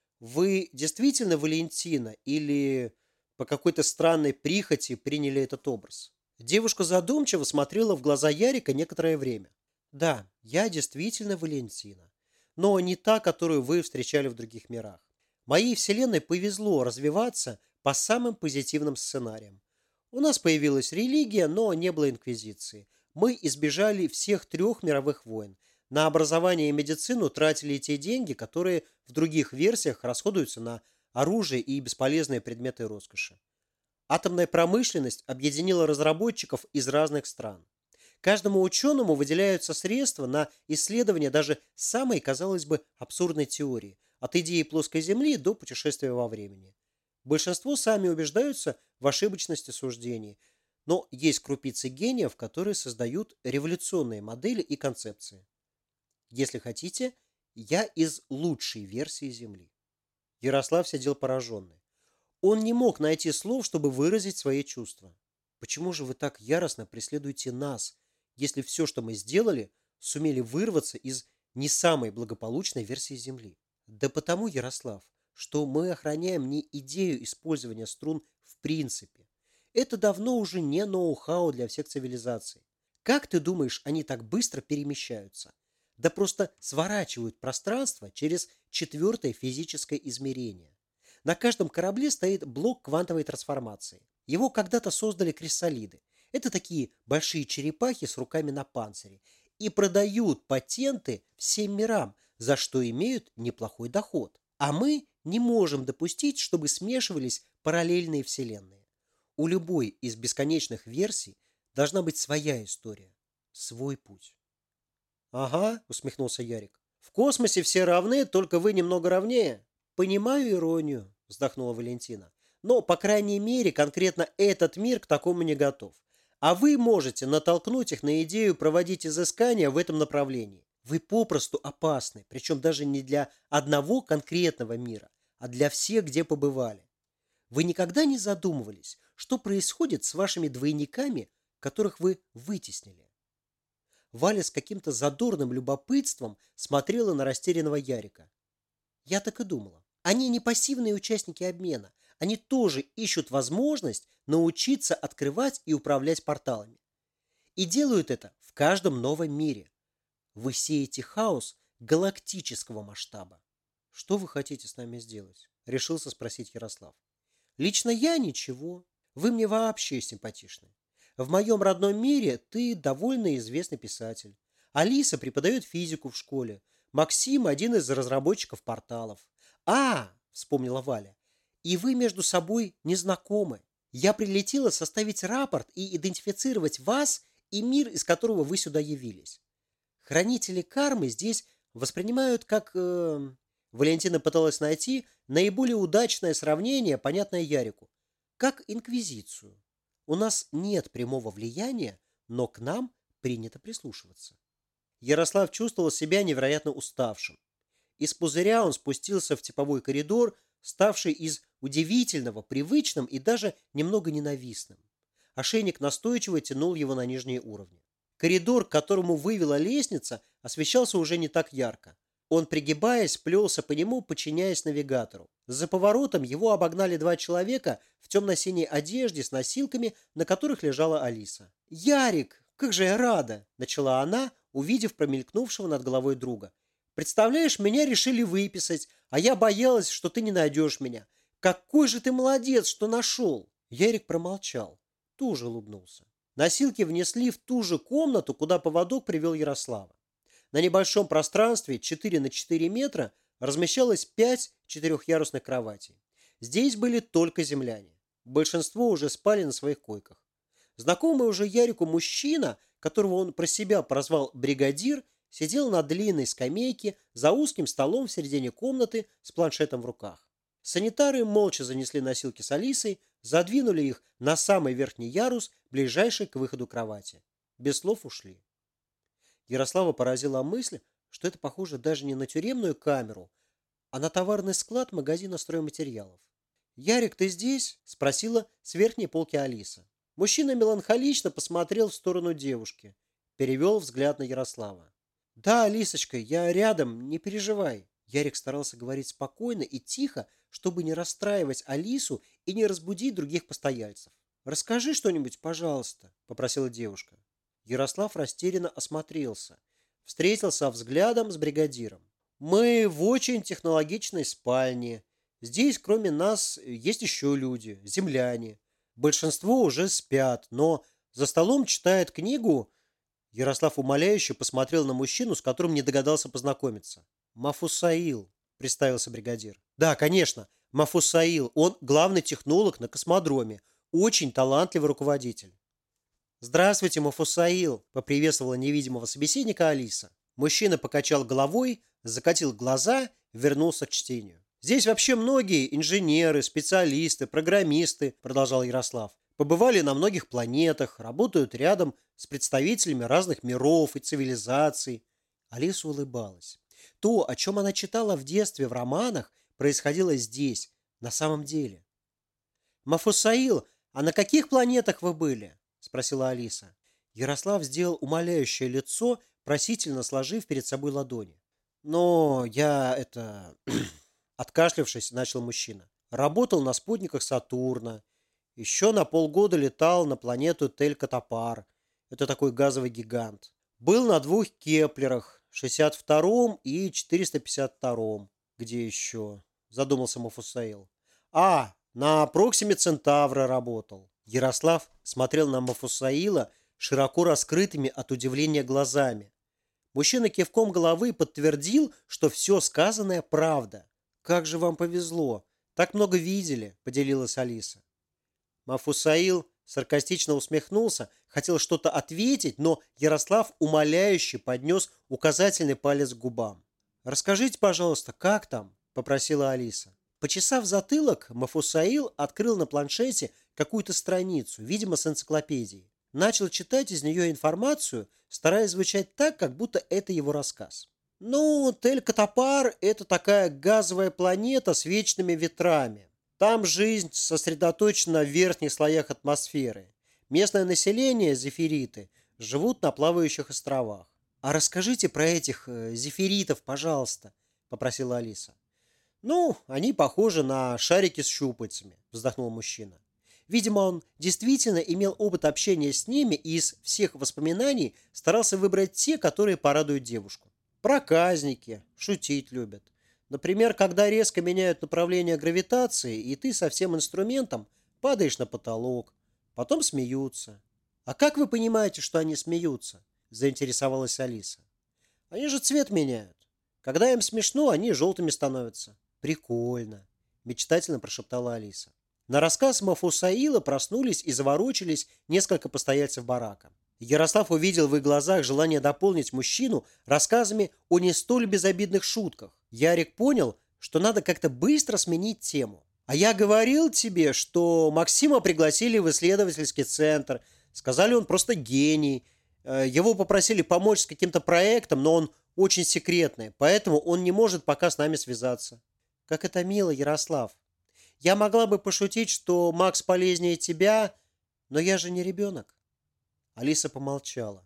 «Вы действительно Валентина или по какой-то странной прихоти приняли этот образ?» Девушка задумчиво смотрела в глаза Ярика некоторое время. «Да, я действительно Валентина, но не та, которую вы встречали в других мирах. Моей вселенной повезло развиваться по самым позитивным сценариям. У нас появилась религия, но не было инквизиции. Мы избежали всех 3 мировых войн. На образование и медицину тратили те деньги, которые в других версиях расходуются на оружие и бесполезные предметы роскоши. Атомная промышленность объединила разработчиков из разных стран. Каждому ученому выделяются средства на исследование даже самой, казалось бы, абсурдной теории, от идеи плоской Земли до путешествия во времени. Большинство сами убеждаются в ошибочности суждений, но есть крупицы гениев, которые создают революционные модели и концепции. Если хотите, я из лучшей версии Земли. Ярослав сидел пораженный. Он не мог найти слов, чтобы выразить свои чувства. Почему же вы так яростно преследуете нас, если все, что мы сделали, сумели вырваться из не самой благополучной версии Земли? Да потому, Ярослав, что мы охраняем не идею использования струн в принципе. Это давно уже не ноу-хау для всех цивилизаций. Как ты думаешь, они так быстро перемещаются? Да просто сворачивают пространство через 4-е физическое измерение. На каждом корабле стоит блок квантовой трансформации. Его когда-то создали криссалиды. Это такие большие черепахи с руками на панцире. И продают патенты всем мирам, за что имеют неплохой доход. А мы не можем допустить, чтобы смешивались параллельные вселенные. У любой из бесконечных версий должна быть своя история, свой путь. «Ага», — усмехнулся Ярик. «В космосе все равны, только вы немного равнее». «Понимаю иронию», — вздохнула Валентина. «Но, по крайней мере, конкретно этот мир к такому не готов. А вы можете натолкнуть их на идею проводить изыскания в этом направлении. Вы попросту опасны, причем даже не для одного конкретного мира, а для всех, где побывали. Вы никогда не задумывались, что происходит с вашими двойниками, которых вы вытеснили?» Валя с каким-то задорным любопытством смотрела на растерянного Ярика. «Я так и думала. Они не пассивные участники обмена. Они тоже ищут возможность научиться открывать и управлять порталами. И делают это в каждом новом мире. Вы сеете хаос галактического масштаба». «Что вы хотите с нами сделать?» – решился спросить Ярослав. «Лично я ничего. Вы мне вообще симпатичны. В моем родном мире ты довольно известный писатель. Алиса преподает физику в школе. Максим – один из разработчиков порталов. Вспомнила Валя. И вы между собой не знакомы. Я прилетела составить рапорт и идентифицировать вас и мир, из которого вы сюда явились. Хранители кармы здесь воспринимают как... Валентина пыталась найти наиболее удачное сравнение, понятное Ярику. Как инквизицию. У нас нет прямого влияния, но к нам принято прислушиваться. Ярослав чувствовал себя невероятно уставшим. Из пузыря он спустился в типовой коридор, ставший из удивительного, привычным и даже немного ненавистным. Ошейник настойчиво тянул его на нижние уровни. Коридор, к которому вывела лестница, освещался уже не так ярко. Он, пригибаясь, плелся по нему, подчиняясь навигатору. За поворотом его обогнали два человека в темно-синей одежде с носилками, на которых лежала Алиса. «Ярик, как же я рада!» – начала она, увидев промелькнувшего над головой друга. «Представляешь, меня решили выписать, а я боялась, что ты не найдешь меня. Какой же ты молодец, что нашел!» Ярик промолчал, тоже улыбнулся. Носилки внесли в ту же комнату, куда поводок привел Ярослава. На небольшом пространстве 4 на 4 метра размещалось 5 четырехъярусных кроватей. Здесь были только земляне. Большинство уже спали на своих койках. Знакомый уже Ярику мужчина, которого он про себя прозвал бригадир, сидел на длинной скамейке за узким столом в середине комнаты с планшетом в руках. Санитары молча занесли носилки с Алисой, задвинули их на самый верхний ярус, ближайший к выходу кровати. Без слов ушли. Ярослава поразила мысль, что это похоже даже не на тюремную камеру, а на товарный склад магазина стройматериалов. «Ярик, ты здесь?» – спросила с верхней полки Алиса. Мужчина меланхолично посмотрел в сторону девушки, перевел взгляд на Ярослава. «Да, Алисочка, я рядом, не переживай». Ярик старался говорить спокойно и тихо, чтобы не расстраивать Алису и не разбудить других постояльцев. «Расскажи что-нибудь, пожалуйста», – попросила девушка. Ярослав растерянно осмотрелся, встретился взглядом с бригадиром. «Мы в очень технологичной спальне. Здесь, кроме нас, есть еще люди, земляне. Большинство уже спят, но за столом читает книгу...» Ярослав умоляюще посмотрел на мужчину, с которым не догадался познакомиться. «Мафусаил», — представился бригадир. «Да, конечно, Мафусаил. Он главный технолог на космодроме. Очень талантливый руководитель». «Здравствуйте, Мафусаил», — поприветствовала невидимого собеседника Алиса. Мужчина покачал головой, закатил глаза, вернулся к чтению. «Здесь вообще многие инженеры, специалисты, программисты», — продолжал Ярослав. «Побывали на многих планетах, работают рядом с представителями разных миров и цивилизаций». Алиса улыбалась. То, о чем она читала в детстве в романах, происходило здесь, на самом деле. «Мафусаил, а на каких планетах вы были?» — спросила Алиса. Ярослав сделал умоляющее лицо, просительно сложив перед собой ладони. «Но я откашлявшись, начал мужчина. «Работал на спутниках Сатурна. Еще на полгода летал на планету Тель-Катапар. Это такой газовый гигант. Был на 2 Кеплерах, 62-м и 452-м. Где еще?» — задумался Мафусаил. На Проксиме Центавра работал». Ярослав смотрел на Мафусаила широко раскрытыми от удивления глазами. Мужчина кивком головы подтвердил, что все сказанное правда. «Как же вам повезло! Так много видели!» – поделилась Алиса. Мафусаил саркастично усмехнулся, хотел что-то ответить, но Ярослав умоляюще поднес указательный палец к губам. «Расскажите, пожалуйста, как там?» – попросила Алиса. Почесав затылок, Мафусаил открыл на планшете какую-то страницу, видимо, с энциклопедией. Начал читать из нее информацию, стараясь звучать так, как будто это его рассказ. Тель-Катапар – это такая газовая планета с вечными ветрами. Там жизнь сосредоточена в верхних слоях атмосферы. Местное население, зефириты, живут на плавающих островах. «А расскажите про этих зефиритов, пожалуйста», – попросила Алиса. «Они похожи на шарики с щупальцами», – вздохнул мужчина. Видимо, он действительно имел опыт общения с ними и из всех воспоминаний старался выбрать те, которые порадуют девушку. Проказники, шутить любят. Например, когда резко меняют направление гравитации, и ты со всем инструментом падаешь на потолок. Потом смеются. «А как вы понимаете, что они смеются?» – заинтересовалась Алиса. «Они же цвет меняют. Когда им смешно, они желтыми становятся». «Прикольно», – мечтательно прошептала Алиса. На рассказ Мафусаила проснулись и заворочились несколько постояльцев барака. Ярослав увидел в их глазах желание дополнить мужчину рассказами о не столь безобидных шутках. Ярик понял, что надо как-то быстро сменить тему. «А я говорил тебе, что Максима пригласили в исследовательский центр. Сказали, он просто гений. Его попросили помочь с каким-то проектом, но он очень секретный, поэтому он не может пока с нами связаться». «Как это мило, Ярослав. Я могла бы пошутить, что Макс полезнее тебя, но я же не ребенок». Алиса помолчала.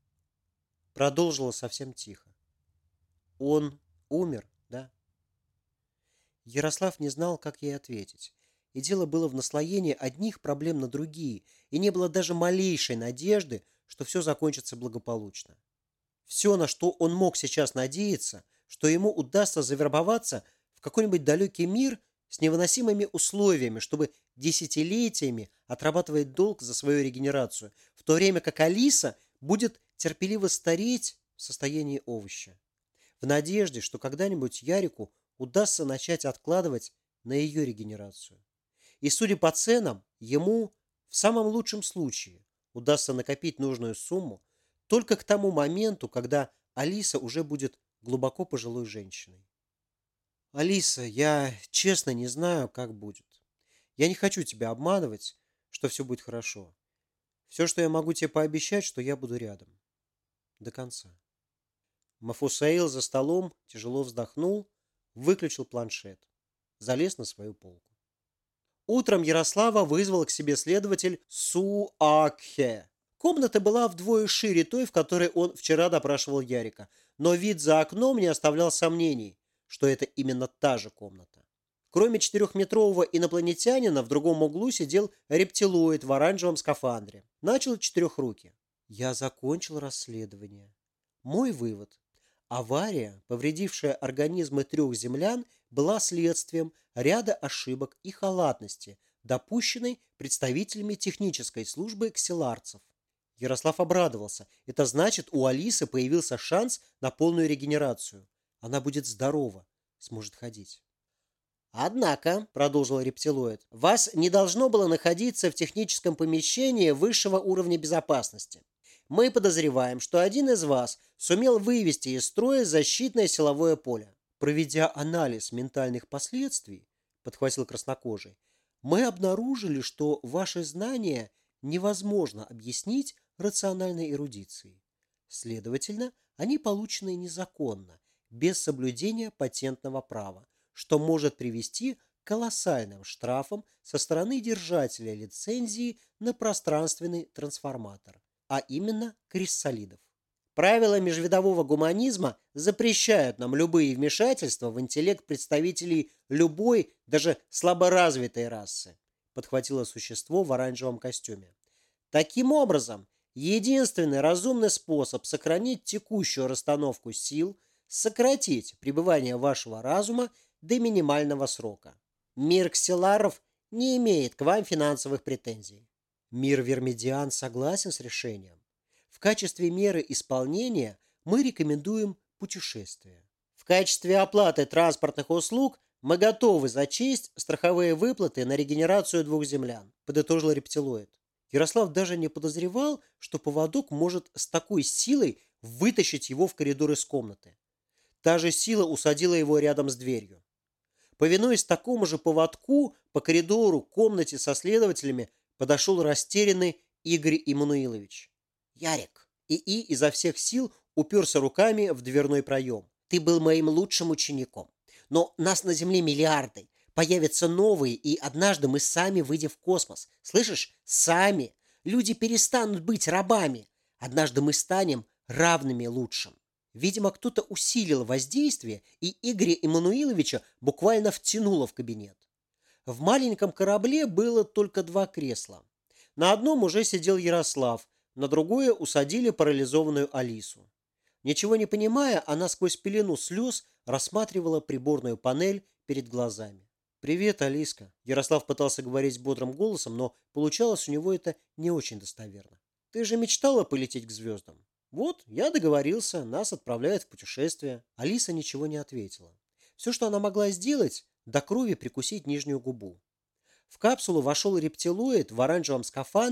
Продолжила совсем тихо. «Он умер, да?» Ярослав не знал, как ей ответить. И дело было в наслоении одних проблем на другие, и не было даже малейшей надежды, что все закончится благополучно. Все, на что он мог сейчас надеяться, что ему удастся завербоваться в какой-нибудь далекий мир с невыносимыми условиями, чтобы десятилетиями отрабатывать долг за свою регенерацию, в то время как Алиса будет терпеливо стареть в состоянии овоща. В надежде, что когда-нибудь Ярику удастся начать откладывать на ее регенерацию. И, судя по ценам, ему в самом лучшем случае удастся накопить нужную сумму только к тому моменту, когда Алиса уже будет глубоко пожилой женщиной. «Алиса, я честно не знаю, как будет. Я не хочу тебя обманывать, что все будет хорошо. Все, что я могу тебе пообещать, что я буду рядом. До конца». Мафусаил за столом тяжело вздохнул, выключил планшет, залез на свою полку. Утром Ярослава вызвал к себе следователь Суакхе. Комната была вдвое шире той, в которой он вчера допрашивал Ярика, но вид за окном не оставлял сомнений, что это именно та же комната. Кроме 4-метрового инопланетянина, в другом углу сидел рептилоид в оранжевом скафандре. Начал четырехрукий. «Я закончил расследование. Мой вывод. Авария, повредившая организмы 3 землян, была следствием ряда ошибок и халатности, допущенной представителями технической службы ксиларцев». Ярослав обрадовался. Это значит, у Алисы появился шанс на полную регенерацию. Она будет здорова, сможет ходить. «Однако», — продолжил рептилоид, — «вас не должно было находиться в техническом помещении высшего уровня безопасности. Мы подозреваем, что один из вас сумел вывести из строя защитное силовое поле». «Проведя анализ ментальных последствий», — подхватил краснокожий, — «мы обнаружили, что ваши знания невозможно объяснить рациональной эрудицией. Следовательно, они получены незаконно, без соблюдения патентного права, что может привести к колоссальным штрафам со стороны держателя лицензии на пространственный трансформатор, а именно криссалидов. Правила межвидового гуманизма запрещают нам любые вмешательства в интеллект представителей любой, даже слаборазвитой расы», подхватило существо в оранжевом костюме. «Таким образом, единственный разумный способ сохранить текущую расстановку сил – сократить пребывание вашего разума до минимального срока. Мир ксиларов не имеет к вам финансовых претензий». Мир Вермидиан согласен с решением. В качестве меры исполнения мы рекомендуем путешествие. В качестве оплаты транспортных услуг мы готовы зачесть страховые выплаты на регенерацию 2 землян, подытожил рептилоид. Ярослав даже не подозревал, что поводок может с такой силой вытащить его в коридор из комнаты. Та же сила усадила его рядом с дверью. Повинуясь такому же поводку, по коридору к комнате со следователями подошел растерянный Игорь Иммануилович. «Ярик!» ИИ изо всех сил уперся руками в дверной проем. «Ты был моим лучшим учеником. Но нас на Земле миллиарды. Появятся новые, и однажды мы сами выйдем в космос. Слышишь? Сами. Люди перестанут быть рабами. Однажды мы станем равными лучшим». Видимо, кто-то усилил воздействие, и Игоря Иммануиловича буквально втянуло в кабинет. В маленьком корабле было только 2 кресла. На одном уже сидел Ярослав, на другое усадили парализованную Алису. Ничего не понимая, она сквозь пелену слез рассматривала приборную панель перед глазами. «Привет, Алиска!» Ярослав пытался говорить бодрым голосом, но получалось у него это не очень достоверно. «Ты же мечтала полететь к звездам? Вот, я договорился, нас отправляют в путешествие». Алиса ничего не ответила. Все, что она могла сделать, до крови прикусить нижнюю губу. В капсулу вошел рептилоид в оранжевом скафандре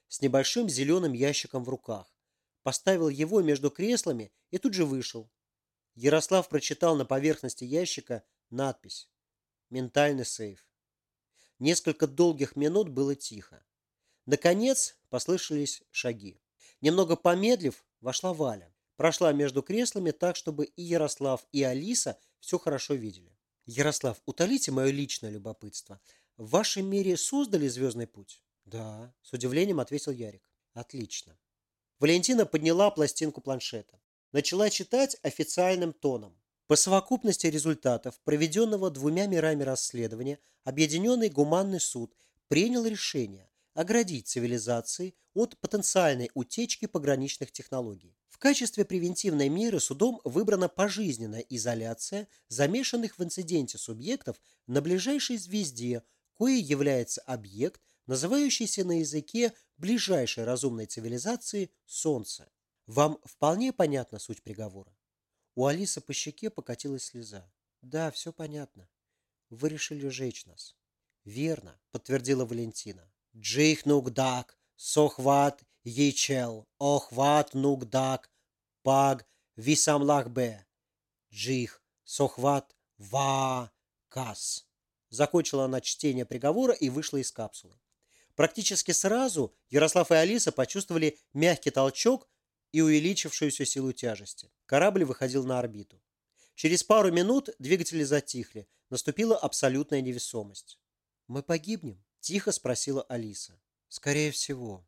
с небольшим зеленым ящиком в руках, поставил его между креслами и тут же вышел. Ярослав прочитал на поверхности ящика надпись «Ментальный сейф». Несколько долгих минут было тихо. Наконец послышались шаги. Немного помедлив, вошла Валя. Прошла между креслами так, чтобы и Ярослав, и Алиса все хорошо видели. «Ярослав, утолите мое личное любопытство. В вашем мире создали звездный путь?» «Да», – с удивлением ответил Ярик. «Отлично». Валентина подняла пластинку планшета. Начала читать официальным тоном. По совокупности результатов, проведенного двумя мирами расследования, Объединенный гуманный суд принял решение оградить цивилизации от потенциальной утечки пограничных технологий. В качестве превентивной меры судом выбрана пожизненная изоляция замешанных в инциденте субъектов на ближайшей звезде, коей является объект, называющийся на языке ближайшей разумной цивилизации Солнце. Вам вполне понятна суть приговора? У Алисы по щеке покатилась слеза. Да, все понятно. Вы решили сжечь нас. Верно, подтвердила Валентина. Джих нугдак, сохват ейчел, охват нугдак, паг висамлахбе. Джих сохват ва кас. Закончила она чтение приговора и вышла из капсулы. Практически сразу Ярослав и Алиса почувствовали мягкий толчок и увеличившуюся силу тяжести. Корабль выходил на орбиту. Через пару минут двигатели затихли. Наступила абсолютная невесомость. «Мы погибнем?» – тихо спросила Алиса. «Скорее всего».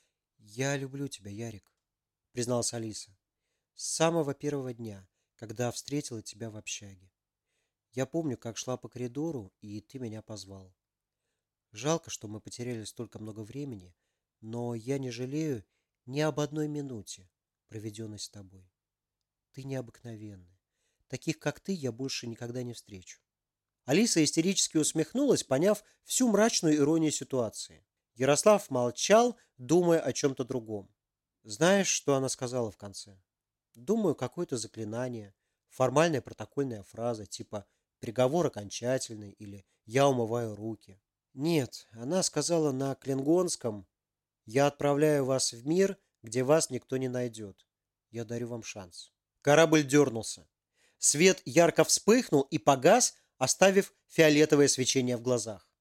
«Я люблю тебя, Ярик», – призналась Алиса. «С самого первого дня, когда встретила тебя в общаге. Я помню, как шла по коридору, и ты меня позвал. Жалко, что мы потеряли столько много времени, но я не жалею ни об одной минуте, проведенной с тобой. Ты необыкновенный. Таких, как ты, я больше никогда не встречу». Алиса истерически усмехнулась, поняв всю мрачную иронию ситуации. Ярослав молчал, думая о чем-то другом. Знаешь, что она сказала в конце? Думаю, какое-то заклинание, формальная протокольная фраза, типа «приговор окончательный» или «я умываю руки». Нет, она сказала на клингонском «я отправляю вас в мир, где вас никто не найдет. Я дарю вам шанс». Корабль дернулся. Свет ярко вспыхнул и погас, оставив фиолетовое свечение в глазах.